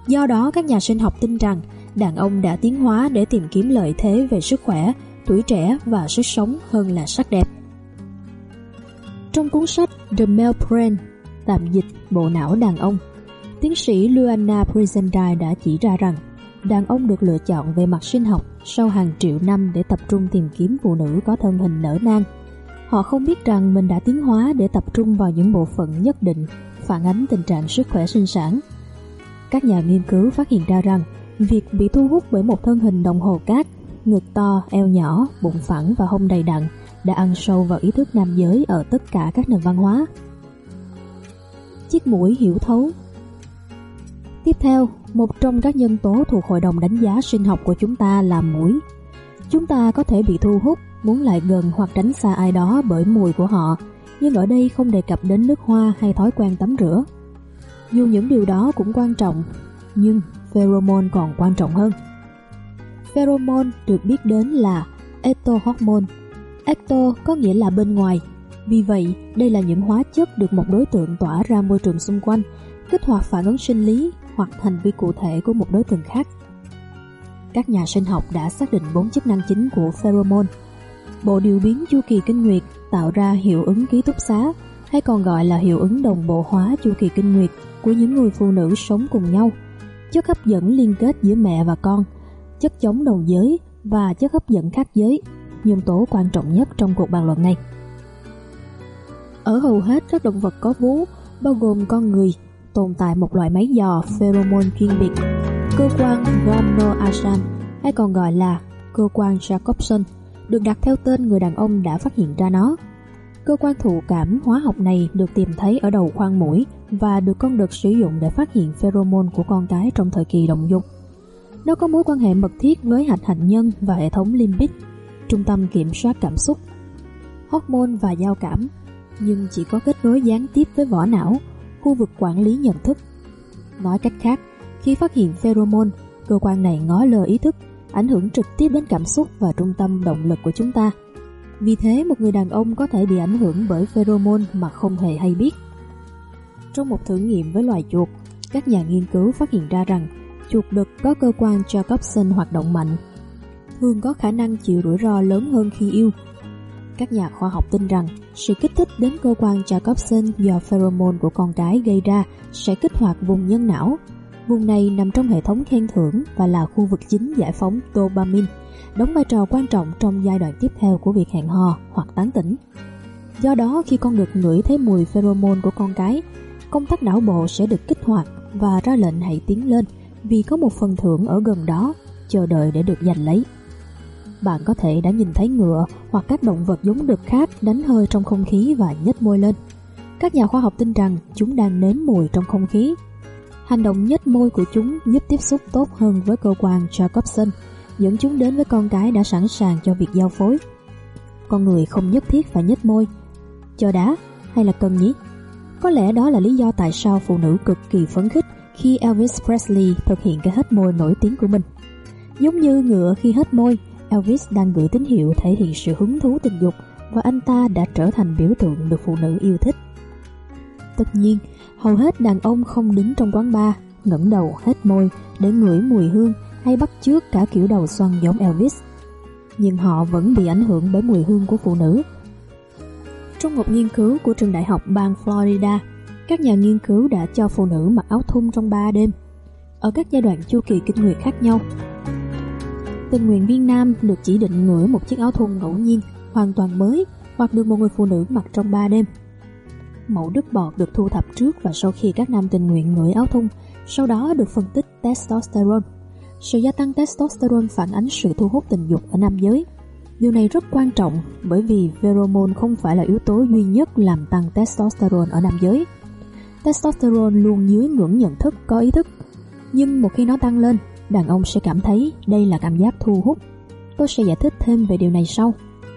Do đó, các nhà sinh học tin rằng đàn ông đã tiến hóa để tìm kiếm lợi thế về sức khỏe, tuổi trẻ và sức sống hơn là sắc đẹp. Trong cuốn sách The Male Brain, tạm dịch bộ não đàn ông, tiến sĩ Luana Brizendine đã chỉ ra rằng đàn ông được lựa chọn về mặt sinh học sau hàng triệu năm để tập trung tìm kiếm phụ nữ có thân hình nở nang. Họ không biết rằng mình đã tiến hóa để tập trung vào những bộ phận nhất định phản ánh tình trạng sức khỏe sinh sản. Các nhà nghiên cứu phát hiện ra rằng việc bị thu hút bởi một thân hình đồng hồ cát, ngực to, eo nhỏ, bụng phẳng và hông đầy đặn đã ăn sâu vào ý thức nam giới ở tất cả các nền văn hóa. Chiếc mũi hiểu thấu. Tiếp theo, một trong các nhân tố thuộc hội đồng đánh giá sinh học của chúng ta là mũi. Chúng ta có thể bị thu hút, muốn lại gần hoặc tránh xa ai đó bởi mùi của họ, nhưng ở đây không đề cập đến nước hoa hay thói quen tắm rửa. Dù những điều đó cũng quan trọng, nhưng pheromone còn quan trọng hơn. Pheromone được biết đến là ectohormone. Ecto có nghĩa là bên ngoài. Vì vậy, đây là những hóa chất được một đối tượng tỏa ra môi trường xung quanh, kích hoạt phản ứng sinh lý hoặc hành vi cụ thể của một đối tượng khác. Các nhà sinh học đã xác định 4 chức năng chính của pheromone. Bộ điều biến chu kỳ kinh nguyệt tạo ra hiệu ứng ký túc xá, hay còn gọi là hiệu ứng đồng bộ hóa chu kỳ kinh nguyệt của những người phụ nữ sống cùng nhau, chất hấp dẫn liên kết giữa mẹ và con, chất chống đồng giới và chất hấp dẫn khác giới, nhân tố quan trọng nhất trong cuộc bàn luận này. Ở hầu hết các động vật có vú, bao gồm con người, tồn tại một loại máy dò pheromone chuyên biệt, cơ quan Ramno-Asham, hay còn gọi là cơ quan Jacobson, được đặt theo tên người đàn ông đã phát hiện ra nó. Cơ quan thụ cảm hóa học này được tìm thấy ở đầu khoang mũi và được con đực sử dụng để phát hiện pheromone của con cái trong thời kỳ động dục. Nó có mối quan hệ mật thiết với hạch hạnh nhân và hệ thống limbic, trung tâm kiểm soát cảm xúc, hormone và giao cảm, nhưng chỉ có kết nối gián tiếp với vỏ não, khu vực quản lý nhận thức. Nói cách khác, khi phát hiện pheromone, cơ quan này ngó lơ ý thức, ảnh hưởng trực tiếp đến cảm xúc và trung tâm động lực của chúng ta. Vì thế, một người đàn ông có thể bị ảnh hưởng bởi pheromone mà không hề hay biết. Trong một thử nghiệm với loài chuột, các nhà nghiên cứu phát hiện ra rằng chuột đực có cơ quan Jacobson hoạt động mạnh, thường có khả năng chịu rủi ro lớn hơn khi yêu. Các nhà khoa học tin rằng sự kích thích đến cơ quan Jacobson do pheromone của con cái gây ra sẽ kích hoạt vùng nhân não. Vùng này nằm trong hệ thống khen thưởng và là khu vực chính giải phóng dopamine, đóng vai trò quan trọng trong giai đoạn tiếp theo của việc hẹn hò hoặc tán tỉnh. Do đó, khi con đực ngửi thấy mùi pheromone của con cái, công tắc não bộ sẽ được kích hoạt và ra lệnh hãy tiến lên vì có một phần thưởng ở gần đó, chờ đợi để được giành lấy. Bạn có thể đã nhìn thấy ngựa hoặc các động vật giống đực khác đánh hơi trong không khí và nhếch môi lên. Các nhà khoa học tin rằng chúng đang nếm mùi trong không khí. Hành động nhếch môi của chúng giúp tiếp xúc tốt hơn với cơ quan Jacobson, dẫn chúng đến với con cái đã sẵn sàng cho việc giao phối. Con người không nhất thiết phải nhếch môi. Cho đá hay là cần nhỉ? Có lẽ đó là lý do tại sao phụ nữ cực kỳ phấn khích khi Elvis Presley thực hiện cái hét môi nổi tiếng của mình. Giống như ngựa khi hét môi, Elvis đang gửi tín hiệu thể hiện sự hứng thú tình dục và anh ta đã trở thành biểu tượng được phụ nữ yêu thích. Tất nhiên, hầu hết đàn ông không đứng trong quán bar, ngẩng đầu hét môi để ngửi mùi hương hay bắt chước cả kiểu đầu xoăn giống Elvis. Nhưng họ vẫn bị ảnh hưởng bởi mùi hương của phụ nữ. Trong một nghiên cứu của trường đại học bang Florida, các nhà nghiên cứu đã cho phụ nữ mặc áo thun trong 3 đêm, ở các giai đoạn chu kỳ kinh nguyệt khác nhau. Tình nguyện viên nam được chỉ định ngửi một chiếc áo thun ngẫu nhiên, hoàn toàn mới, hoặc được một người phụ nữ mặc trong 3 đêm. Mẫu nước bọt được thu thập trước và sau khi các nam tình nguyện ngửi áo thun, sau đó được phân tích testosterone. Sự gia tăng testosterone phản ánh sự thu hút tình dục ở nam giới. Điều này rất quan trọng bởi vì pheromone không phải là yếu tố duy nhất làm tăng testosterone ở nam giới. Testosterone luôn dưới ngưỡng nhận thức có ý thức, nhưng một khi nó tăng lên, đàn ông sẽ cảm thấy đây là cảm giác thu hút. Tôi sẽ giải thích thêm về điều này sau.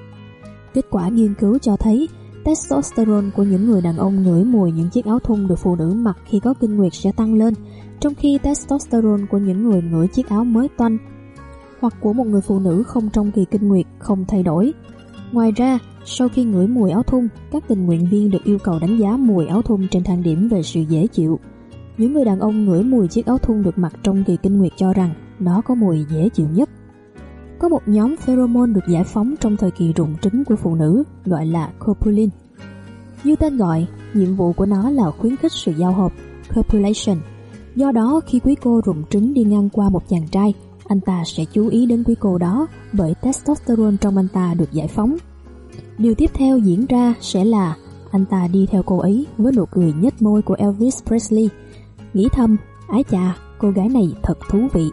Kết quả nghiên cứu cho thấy testosterone của những người đàn ông ngửi mùi những chiếc áo thun được phụ nữ mặc khi có kinh nguyệt sẽ tăng lên, trong khi testosterone của những người ngửi chiếc áo mới toanh hoặc của một người phụ nữ không trong kỳ kinh nguyệt không thay đổi. Ngoài ra, sau khi ngửi mùi áo thun, các tình nguyện viên được yêu cầu đánh giá mùi áo thun trên thang điểm về sự dễ chịu. Những người đàn ông ngửi mùi chiếc áo thun được mặc trong kỳ kinh nguyệt cho rằng nó có mùi dễ chịu nhất. Có một nhóm pheromone được giải phóng trong thời kỳ rụng trứng của phụ nữ gọi là copulin. Như tên gọi, nhiệm vụ của nó là khuyến khích sự giao hợp, copulation. Do đó khi quý cô rụng trứng đi ngang qua một chàng trai, anh ta sẽ chú ý đến quý cô đó bởi testosterone trong anh ta được giải phóng. Điều tiếp theo diễn ra sẽ là anh ta đi theo cô ấy với nụ cười nhếch môi của Elvis Presley, nghĩ thầm, ái chà, cô gái này thật thú vị.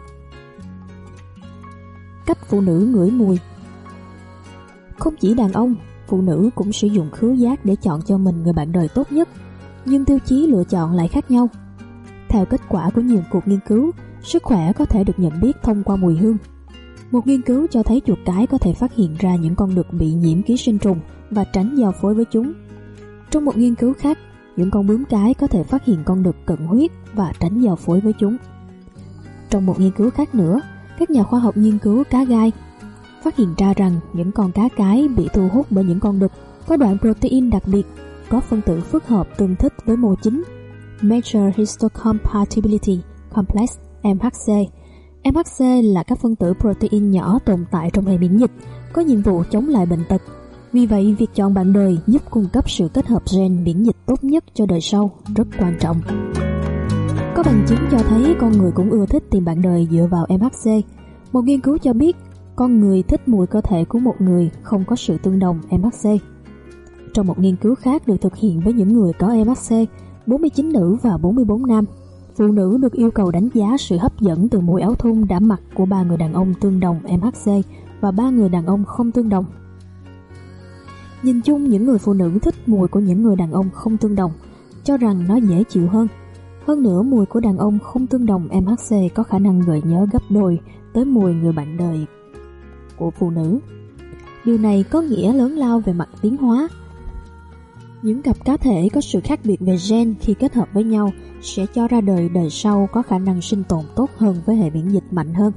Cách phụ nữ ngửi mùi. Không chỉ đàn ông, phụ nữ cũng sử dụng khứu giác để chọn cho mình người bạn đời tốt nhất, nhưng tiêu chí lựa chọn lại khác nhau. Theo kết quả của nhiều cuộc nghiên cứu, sức khỏe có thể được nhận biết thông qua mùi hương. Một nghiên cứu cho thấy chuột cái có thể phát hiện ra những con đực bị nhiễm ký sinh trùng và tránh giao phối với chúng. Trong một nghiên cứu khác, những con bướm cái có thể phát hiện con đực cận huyết và tránh giao phối với chúng. Trong một nghiên cứu khác nữa, các nhà khoa học nghiên cứu cá gai phát hiện ra rằng những con cá cái bị thu hút bởi những con đực có đoạn protein đặc biệt, có phân tử phức hợp tương thích với mô chính, Major Histocompatibility Complex (MHC). MHC là các phân tử protein nhỏ tồn tại trong hệ miễn dịch, có nhiệm vụ chống lại bệnh tật. Vì vậy, việc chọn bạn đời giúp cung cấp sự kết hợp gen miễn dịch tốt nhất cho đời sau rất quan trọng. Có bằng chứng cho thấy con người cũng ưa thích tìm bạn đời dựa vào MHC. Một nghiên cứu cho biết con người thích mùi cơ thể của một người không có sự tương đồng MHC. Trong một nghiên cứu khác được thực hiện với những người có MHC, 49 nữ và 44 nam, phụ nữ được yêu cầu đánh giá sự hấp dẫn từ mùi áo thun đã mặc của 3 người đàn ông tương đồng MHC và 3 người đàn ông không tương đồng. Nhìn chung, những người phụ nữ thích mùi của những người đàn ông không tương đồng, cho rằng nó dễ chịu hơn. Hơn nữa, mùi của đàn ông không tương đồng MHC có khả năng gợi nhớ gấp đôi tới mùi người bạn đời của phụ nữ. Điều này có nghĩa lớn lao về mặt tiến hóa. Những cặp cá thể có sự khác biệt về gen khi kết hợp với nhau sẽ cho ra đời đời sau có khả năng sinh tồn tốt hơn với hệ miễn dịch mạnh hơn.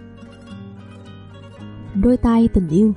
Đôi tai tình yêu.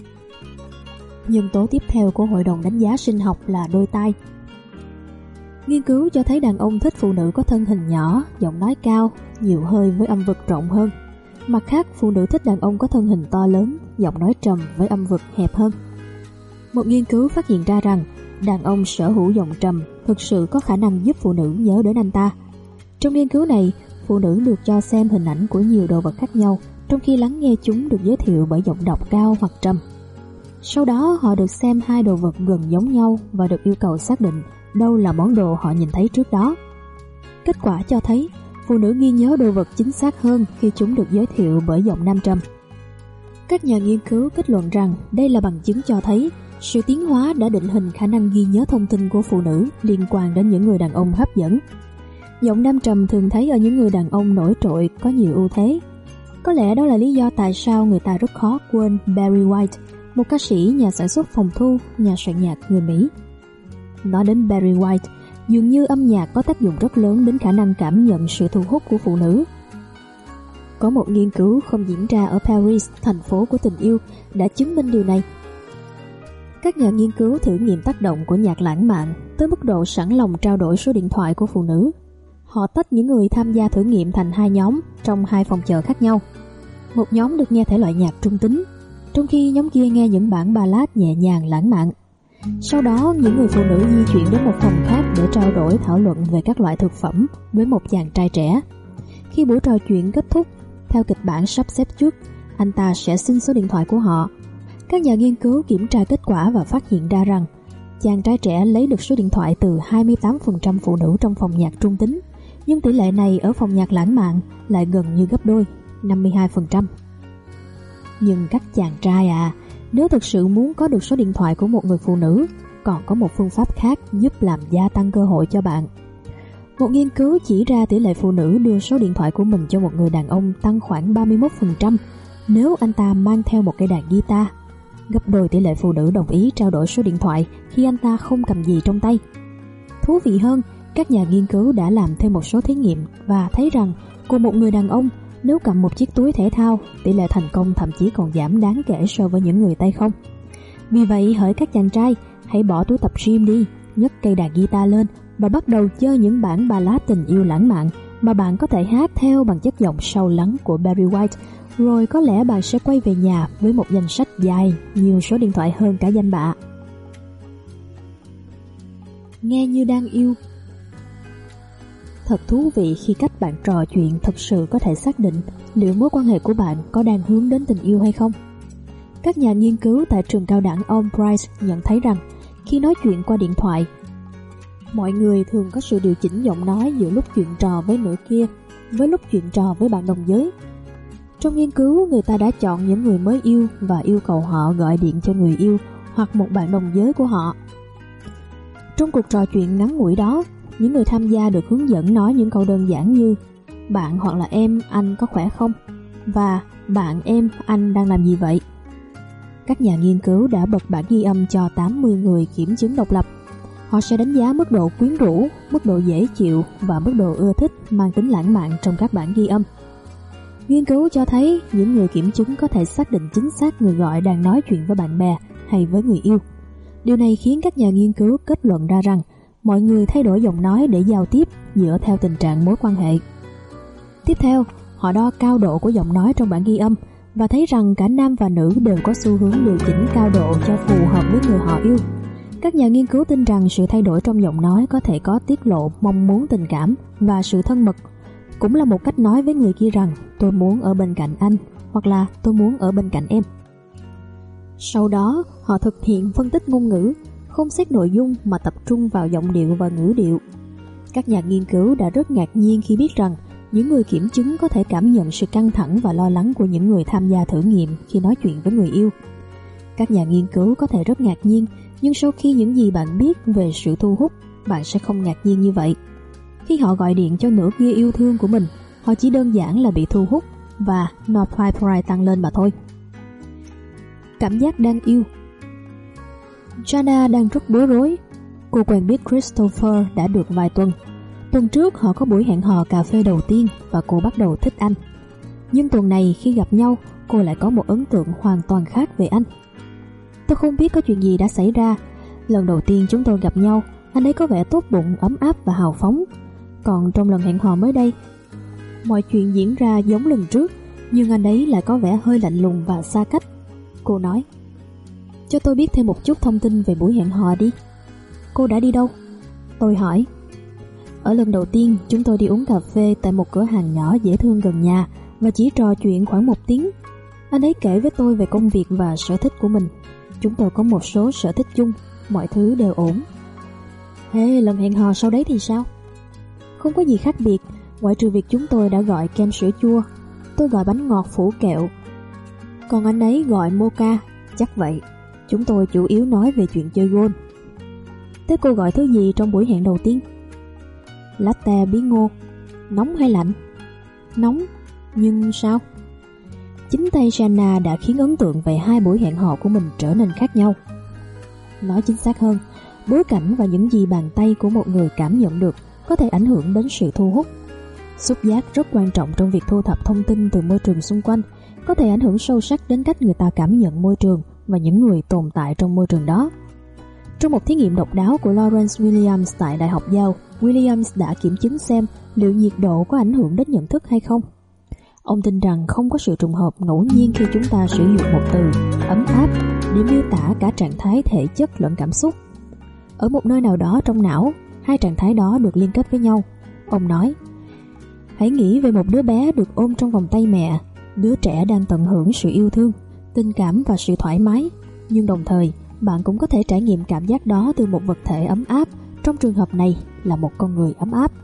Nhân tố tiếp theo của hội đồng đánh giá sinh học là đôi tai. Nghiên cứu cho thấy đàn ông thích phụ nữ có thân hình nhỏ, giọng nói cao, nhiều hơi với âm vực rộng hơn. Mặt khác, phụ nữ thích đàn ông có thân hình to lớn, giọng nói trầm với âm vực hẹp hơn. Một nghiên cứu phát hiện ra rằng đàn ông sở hữu giọng trầm thực sự có khả năng giúp phụ nữ nhớ đến anh ta. Trong nghiên cứu này, phụ nữ được cho xem hình ảnh của nhiều đồ vật khác nhau, trong khi lắng nghe chúng được giới thiệu bởi giọng đọc cao hoặc trầm. Sau đó họ được xem 2 đồ vật gần giống nhau và được yêu cầu xác định đâu là món đồ họ nhìn thấy trước đó. Kết quả cho thấy phụ nữ ghi nhớ đồ vật chính xác hơn khi chúng được giới thiệu bởi giọng nam trầm. Các nhà nghiên cứu kết luận rằng đây là bằng chứng cho thấy sự tiến hóa đã định hình khả năng ghi nhớ thông tin của phụ nữ liên quan đến những người đàn ông hấp dẫn. Giọng nam trầm thường thấy ở những người đàn ông nổi trội có nhiều ưu thế. Có lẽ đó là lý do tại sao người ta rất khó quên Barry White, một ca sĩ, nhà sản xuất phòng thu, nhà soạn nhạc người Mỹ. Nói đến Barry White, dường như âm nhạc có tác dụng rất lớn đến khả năng cảm nhận sự thu hút của phụ nữ. Có một nghiên cứu không diễn ra ở Paris, thành phố của tình yêu, đã chứng minh điều này. Các nhà nghiên cứu thử nghiệm tác động của nhạc lãng mạn tới mức độ sẵn lòng trao đổi số điện thoại của phụ nữ. Họ tách những người tham gia thử nghiệm thành 2 nhóm trong 2 phòng chờ khác nhau. Một nhóm được nghe thể loại nhạc trung tính, trong khi nhóm kia nghe những bản ballad nhẹ nhàng lãng mạn. Sau đó, những người phụ nữ di chuyển đến một phòng khác để trao đổi thảo luận về các loại thực phẩm với một chàng trai trẻ. Khi buổi trò chuyện kết thúc, theo kịch bản sắp xếp trước, anh ta sẽ xin số điện thoại của họ. Các nhà nghiên cứu kiểm tra kết quả và phát hiện ra rằng chàng trai trẻ lấy được số điện thoại từ 28% phụ nữ trong phòng nhạc trung tính, nhưng tỷ lệ này ở phòng nhạc lãng mạn lại gần như gấp đôi, 52%. Nhưng các chàng trai nếu thực sự muốn có được số điện thoại của một người phụ nữ, còn có một phương pháp khác giúp làm gia tăng cơ hội cho bạn. Một nghiên cứu chỉ ra tỷ lệ phụ nữ đưa số điện thoại của mình cho một người đàn ông tăng khoảng 31% nếu anh ta mang theo một cây đàn guitar, gấp đôi tỷ lệ phụ nữ đồng ý trao đổi số điện thoại khi anh ta không cầm gì trong tay. Thú vị hơn, các nhà nghiên cứu đã làm thêm một số thí nghiệm và thấy rằng cùng một người đàn ông nếu cầm một chiếc túi thể thao, tỷ lệ thành công thậm chí còn giảm đáng kể so với những người tay không. Vì vậy, hỡi các chàng trai, hãy bỏ túi tập gym đi, nhấc cây đàn guitar lên và bắt đầu chơi những bản ballad tình yêu lãng mạn mà bạn có thể hát theo bằng chất giọng sâu lắng của Barry White. Rồi có lẽ bạn sẽ quay về nhà với một danh sách dài, nhiều số điện thoại hơn cả danh bạ. Nghe như đang yêu. Thật thú vị khi cách bạn trò chuyện thực sự có thể xác định liệu mối quan hệ của bạn có đang hướng đến tình yêu hay không. Các nhà nghiên cứu tại trường cao đẳng Albright nhận thấy rằng khi nói chuyện qua điện thoại, mọi người thường có sự điều chỉnh giọng nói giữa lúc chuyện trò với nửa kia với lúc chuyện trò với bạn đồng giới. Trong nghiên cứu, người ta đã chọn những người mới yêu và yêu cầu họ gọi điện cho người yêu hoặc một bạn đồng giới của họ. Trong cuộc trò chuyện ngắn ngủi đó, những người tham gia được hướng dẫn nói những câu đơn giản như bạn hoặc là em, anh có khỏe không? Và bạn, em, anh đang làm gì vậy? Các nhà nghiên cứu đã bật bản ghi âm cho 80 người kiểm chứng độc lập. Họ sẽ đánh giá mức độ quyến rũ, mức độ dễ chịu và mức độ ưa thích mang tính lãng mạn trong các bản ghi âm. Nghiên cứu cho thấy những người kiểm chứng có thể xác định chính xác người gọi đang nói chuyện với bạn bè hay với người yêu. Điều này khiến các nhà nghiên cứu kết luận ra rằng mọi người thay đổi giọng nói để giao tiếp dựa theo tình trạng mối quan hệ. Tiếp theo, họ đo cao độ của giọng nói trong bản ghi âm và thấy rằng cả nam và nữ đều có xu hướng điều chỉnh cao độ cho phù hợp với người họ yêu. Các nhà nghiên cứu tin rằng sự thay đổi trong giọng nói có thể có tiết lộ mong muốn tình cảm và sự thân mật, cũng là một cách nói với người kia rằng tôi muốn ở bên cạnh anh hoặc là tôi muốn ở bên cạnh em. Sau đó, họ thực hiện phân tích ngôn ngữ, không xét nội dung mà tập trung vào giọng điệu và ngữ điệu. Các nhà nghiên cứu đã rất ngạc nhiên khi biết rằng những người kiểm chứng có thể cảm nhận sự căng thẳng và lo lắng của những người tham gia thử nghiệm khi nói chuyện với người yêu. Các nhà nghiên cứu có thể rất ngạc nhiên, nhưng sau khi những gì bạn biết về sự thu hút, bạn sẽ không ngạc nhiên như vậy. Khi họ gọi điện cho nửa kia yêu thương của mình, họ chỉ đơn giản là bị thu hút và norepinephrine tăng lên mà thôi. Cảm giác đang yêu. Jana đang rất bối rối. Cô quen biết Christopher đã được vài tuần. Tuần trước họ có buổi hẹn hò cà phê đầu tiên và cô bắt đầu thích anh. Nhưng tuần này khi gặp nhau, cô lại có một ấn tượng hoàn toàn khác về anh. Tôi không biết có chuyện gì đã xảy ra. Lần đầu tiên chúng tôi gặp nhau, anh ấy có vẻ tốt bụng, ấm áp và hào phóng. Còn trong lần hẹn hò mới đây, mọi chuyện diễn ra giống lần trước, nhưng anh ấy lại có vẻ hơi lạnh lùng và xa cách. Cô nói, cho tôi biết thêm một chút thông tin về buổi hẹn hò đi. Cô đã đi đâu? Tôi hỏi. Ở lần đầu tiên, chúng tôi đi uống cà phê tại một cửa hàng nhỏ dễ thương gần nhà và chỉ trò chuyện khoảng 1 tiếng. Anh ấy kể với tôi về công việc và sở thích của mình. Chúng tôi có một số sở thích chung, mọi thứ đều ổn. Thế lần hẹn hò sau đấy thì sao? Không có gì khác biệt, ngoại trừ việc chúng tôi đã gọi kem sữa chua. Tôi gọi bánh ngọt phủ kẹo, còn anh ấy gọi mocha, chắc vậy. Chúng tôi chủ yếu nói về chuyện chơi golf. Thế cô gọi thứ gì trong buổi hẹn đầu tiên? Latte bí ngô. Nóng hay lạnh? Nóng. Nhưng sao? Chính tay Jana đã khiến ấn tượng về 2 buổi hẹn hò của mình trở nên khác nhau. Nói chính xác hơn, bối cảnh và những gì bàn tay của một người cảm nhận được có thể ảnh hưởng đến sự thu hút. Xúc giác rất quan trọng trong việc thu thập thông tin từ môi trường xung quanh, có thể ảnh hưởng sâu sắc đến cách người ta cảm nhận môi trường và những người tồn tại trong môi trường đó. Trong một thí nghiệm độc đáo của Lawrence Williams tại Đại học Yale, Williams đã kiểm chứng xem liệu nhiệt độ có ảnh hưởng đến nhận thức hay không. Ông tin rằng không có sự trùng hợp ngẫu nhiên khi chúng ta sử dụng một từ ấm áp để miêu tả cả trạng thái thể chất lẫn cảm xúc. Ở một nơi nào đó trong não, 2 trạng thái đó được liên kết với nhau. Ông nói, hãy nghĩ về một đứa bé được ôm trong vòng tay mẹ. Đứa trẻ đang tận hưởng sự yêu thương, tình cảm và sự thoải mái. Nhưng đồng thời, bạn cũng có thể trải nghiệm cảm giác đó từ một vật thể ấm áp, trong trường hợp này là một con người ấm áp.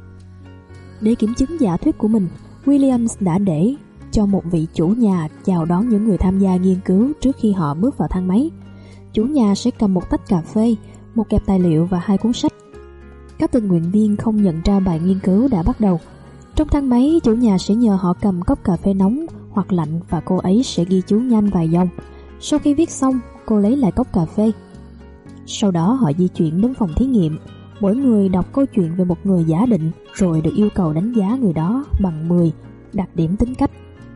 Để kiểm chứng giả thuyết của mình, Williams đã để cho một vị chủ nhà chào đón những người tham gia nghiên cứu trước khi họ bước vào thang máy. Chủ nhà sẽ cầm một tách cà phê, một kẹp tài liệu và 2 cuốn sách. Các tình nguyện viên không nhận ra bài nghiên cứu đã bắt đầu. Trong thang máy, chủ nhà sẽ nhờ họ cầm cốc cà phê nóng hoặc lạnh và cô ấy sẽ ghi chú nhanh vài dòng. Sau khi viết xong, cô lấy lại cốc cà phê. Sau đó họ di chuyển đến phòng thí nghiệm. Mỗi người đọc câu chuyện về một người giả định rồi được yêu cầu đánh giá người đó bằng 10 đặc điểm tính cách.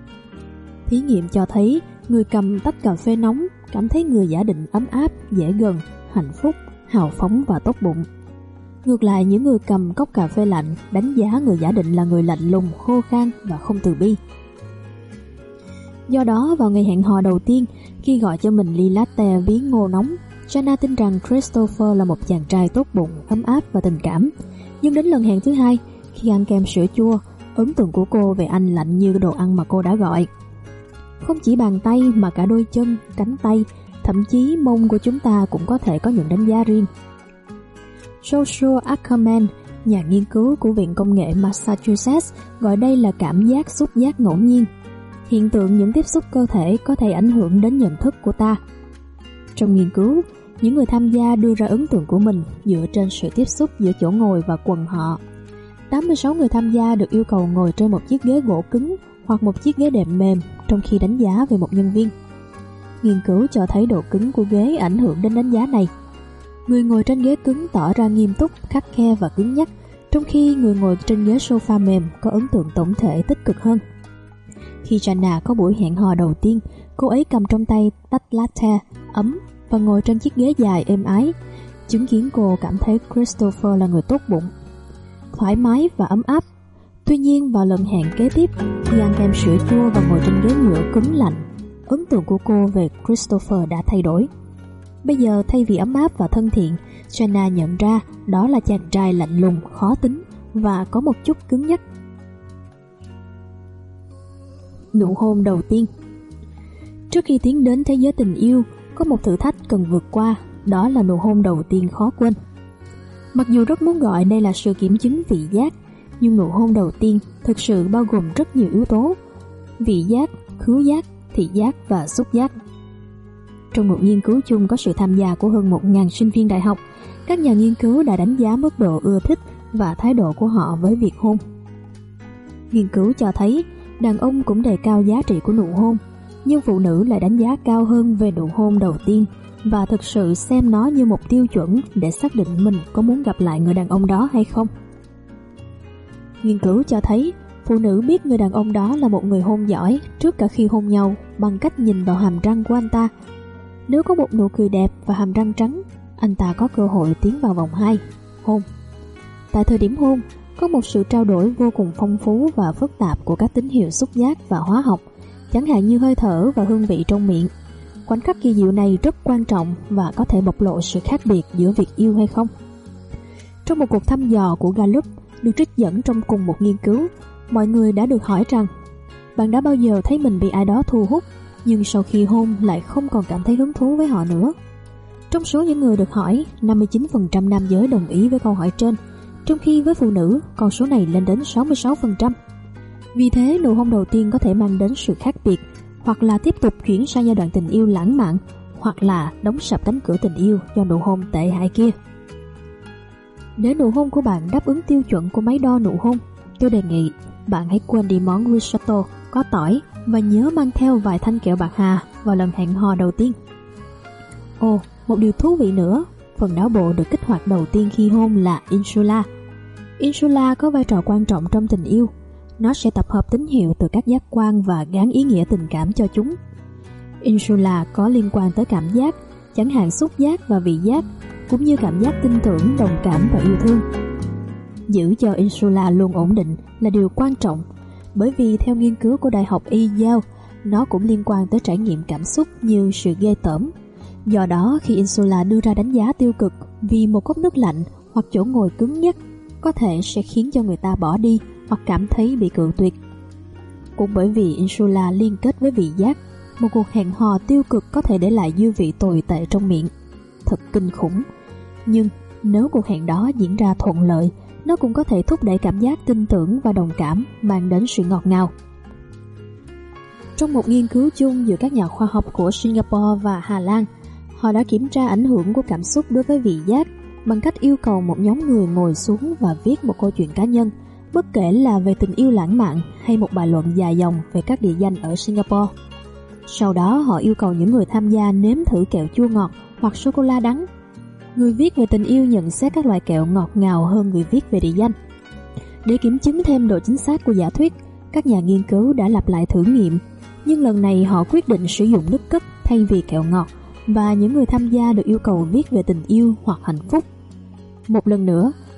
Thí nghiệm cho thấy người cầm tách cà phê nóng cảm thấy người giả định ấm áp, dễ gần, hạnh phúc, hào phóng và tốt bụng. Ngược lại, những người cầm cốc cà phê lạnh đánh giá người giả định là người lạnh lùng, khô khan và không từ bi. Do đó, vào ngày hẹn hò đầu tiên, khi gọi cho mình ly latte bí ngô nóng, Jana tin rằng Christopher là một chàng trai tốt bụng, ấm áp và tình cảm. Nhưng đến lần hẹn thứ hai, khi ăn kem sữa chua, ấn tượng của cô về anh lạnh như đồ ăn mà cô đã gọi. Không chỉ bàn tay mà cả đôi chân, cánh tay, thậm chí mông của chúng ta cũng có thể có những đánh giá riêng. Joshua Ackerman, nhà nghiên cứu của Viện Công nghệ Massachusetts, gọi đây là cảm giác xúc giác ngẫu nhiên. Hiện tượng những tiếp xúc cơ thể có thể ảnh hưởng đến nhận thức của ta. Trong nghiên cứu, những người tham gia đưa ra ấn tượng của mình dựa trên sự tiếp xúc giữa chỗ ngồi và quần họ. 86 người tham gia được yêu cầu ngồi trên một chiếc ghế gỗ cứng hoặc một chiếc ghế đệm mềm trong khi đánh giá về một nhân viên. Nghiên cứu cho thấy độ cứng của ghế ảnh hưởng đến đánh giá này. Người ngồi trên ghế cứng tỏ ra nghiêm túc, khắt khe và cứng nhắc, trong khi người ngồi trên ghế sofa mềm có ấn tượng tổng thể tích cực hơn. Khi Jana có buổi hẹn hò đầu tiên, cô ấy cầm trong tay tách latte ấm và ngồi trên chiếc ghế dài êm ái. Chứng kiến cô cảm thấy Christopher là người tốt bụng, thoải mái và ấm áp. Tuy nhiên, vào lần hẹn kế tiếp, khi ăn kem sữa chua và ngồi trên ghế nhựa cứng lạnh, ấn tượng của cô về Christopher đã thay đổi. Bây giờ, thay vì ấm áp và thân thiện, Jana nhận ra đó là chàng trai lạnh lùng, khó tính và có một chút cứng nhắc. Nụ hôn đầu tiên. Trước khi tiến đến thế giới tình yêu, có một thử thách cần vượt qua, đó là nụ hôn đầu tiên khó quên. Mặc dù rất muốn gọi đây là sự kiểm chứng vị giác, nhưng nụ hôn đầu tiên thực sự bao gồm rất nhiều yếu tố: vị giác, khứu giác, thị giác và xúc giác. Trong một nghiên cứu chung có sự tham gia của hơn 1.000 sinh viên đại học, các nhà nghiên cứu đã đánh giá mức độ ưa thích và thái độ của họ với việc hôn. Nghiên cứu cho thấy đàn ông cũng đề cao giá trị của nụ hôn, nhưng phụ nữ lại đánh giá cao hơn về nụ hôn đầu tiên và thực sự xem nó như một tiêu chuẩn để xác định mình có muốn gặp lại người đàn ông đó hay không. Nghiên cứu cho thấy phụ nữ biết người đàn ông đó là một người hôn giỏi trước cả khi hôn nhau bằng cách nhìn vào hàm răng của anh ta. Nếu có một nụ cười đẹp và hàm răng trắng, anh ta có cơ hội tiến vào vòng 2, hôn. Tại thời điểm hôn, có một sự trao đổi vô cùng phong phú và phức tạp của các tín hiệu xúc giác và hóa học, chẳng hạn như hơi thở và hương vị trong miệng. Khoảnh khắc kỳ diệu này rất quan trọng và có thể bộc lộ sự khác biệt giữa việc yêu hay không. Trong một cuộc thăm dò của Gallup được trích dẫn trong cùng một nghiên cứu, mọi người đã được hỏi rằng: bạn đã bao giờ thấy mình bị ai đó thu hút, nhưng sau khi hôn lại không còn cảm thấy hứng thú với họ nữa? Trong số những người được hỏi, 59% nam giới đồng ý với câu hỏi trên, trong khi với phụ nữ, con số này lên đến 66%. Vì thế, nụ hôn đầu tiên có thể mang đến sự khác biệt, hoặc là tiếp tục chuyển sang giai đoạn tình yêu lãng mạn, hoặc là đóng sập cánh cửa tình yêu do nụ hôn tệ hại kia. Để nụ hôn của bạn đáp ứng tiêu chuẩn của máy đo nụ hôn, tôi đề nghị bạn hãy quên đi món risotto có tỏi và nhớ mang theo vài thanh kẹo bạc hà vào lần hẹn hò đầu tiên. Ồ, một điều thú vị nữa, phần não bộ được kích hoạt đầu tiên khi hôn là insula. Insula có vai trò quan trọng trong tình yêu. Nó sẽ tập hợp tín hiệu từ các giác quan và gán ý nghĩa tình cảm cho chúng. Insula có liên quan tới cảm giác, chẳng hạn xúc giác và vị giác, cũng như cảm giác tin tưởng, đồng cảm và yêu thương. Giữ cho insula luôn ổn định là điều quan trọng, bởi vì theo nghiên cứu của Đại học Yale, nó cũng liên quan tới trải nghiệm cảm xúc như sự ghê tởm. Do đó, khi insula đưa ra đánh giá tiêu cực vì một cốc nước lạnh hoặc chỗ ngồi cứng nhắc, có thể sẽ khiến cho người ta bỏ đi hoặc cảm thấy bị cự tuyệt. Cũng bởi vì insula liên kết với vị giác, một cuộc hẹn hò tiêu cực có thể để lại dư vị tồi tệ trong miệng. Thật kinh khủng. Nhưng nếu cuộc hẹn đó diễn ra thuận lợi, nó cũng có thể thúc đẩy cảm giác tin tưởng và đồng cảm, mang đến sự ngọt ngào. Trong một nghiên cứu chung giữa các nhà khoa học của Singapore và Hà Lan, họ đã kiểm tra ảnh hưởng của cảm xúc đối với vị giác bằng cách yêu cầu một nhóm người ngồi xuống và viết một câu chuyện cá nhân, bất kể là về tình yêu lãng mạn hay một bài luận dài dòng về các địa danh ở Singapore. Sau đó họ yêu cầu những người tham gia nếm thử kẹo chua ngọt hoặc sô-cô-la đắng. Người viết về tình yêu nhận xét các loại kẹo ngọt ngào hơn người viết về địa danh. Để kiểm chứng thêm độ chính xác của giả thuyết, các nhà nghiên cứu đã lặp lại thử nghiệm, nhưng lần này họ quyết định sử dụng nước cất thay vì kẹo ngọt, và những người tham gia được yêu cầu viết về tình yêu hoặc hạnh phúc. Một lần nữa,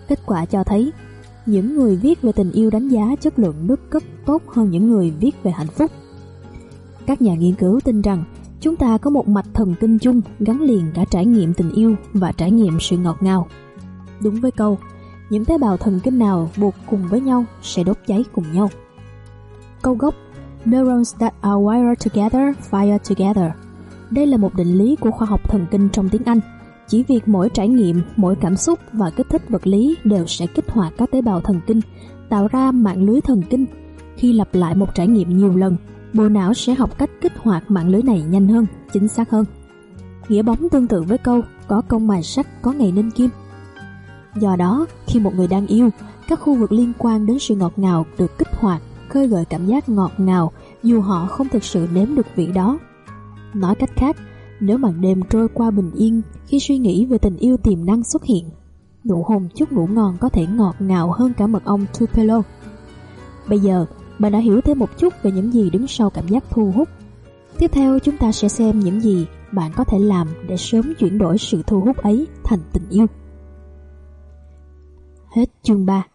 Kết quả cho thấy, những người viết về tình yêu đánh giá chất lượng nước cất tốt hơn những người viết về hạnh phúc. Các nhà nghiên cứu tin rằng chúng ta có một mạch thần kinh chung gắn liền cả trải nghiệm tình yêu và trải nghiệm sự ngọt ngào. Đúng với câu, những tế bào thần kinh nào buộc cùng với nhau sẽ đốt cháy cùng nhau. Câu gốc, Neurons that are wired together fire together. Đây là một định lý của khoa học thần kinh trong tiếng Anh. Chỉ việc mỗi trải nghiệm, mỗi cảm xúc và kích thích vật lý đều sẽ kích hoạt các tế bào thần kinh, tạo ra mạng lưới thần kinh. Khi lặp lại một trải nghiệm nhiều lần, bộ não sẽ học cách kích hoạt mạng lưới này nhanh hơn, chính xác hơn. Nghĩa bóng tương tự với câu, có công mài sắt, có ngày nên kim. Do đó, khi một người đang yêu, các khu vực liên quan đến sự ngọt ngào được kích hoạt, khơi gợi cảm giác ngọt ngào dù họ không thực sự nếm được vị đó. Nói cách khác, nếu màn đêm trôi qua bình yên khi suy nghĩ về tình yêu tiềm năng xuất hiện, nụ hôn chúc ngủ ngon có thể ngọt ngào hơn cả mật ong Tupelo. Bây giờ, bạn đã hiểu thêm một chút về những gì đứng sau cảm giác thu hút. Tiếp theo chúng ta sẽ xem những gì bạn có thể làm để sớm chuyển đổi sự thu hút ấy thành tình yêu. Hết chương 3.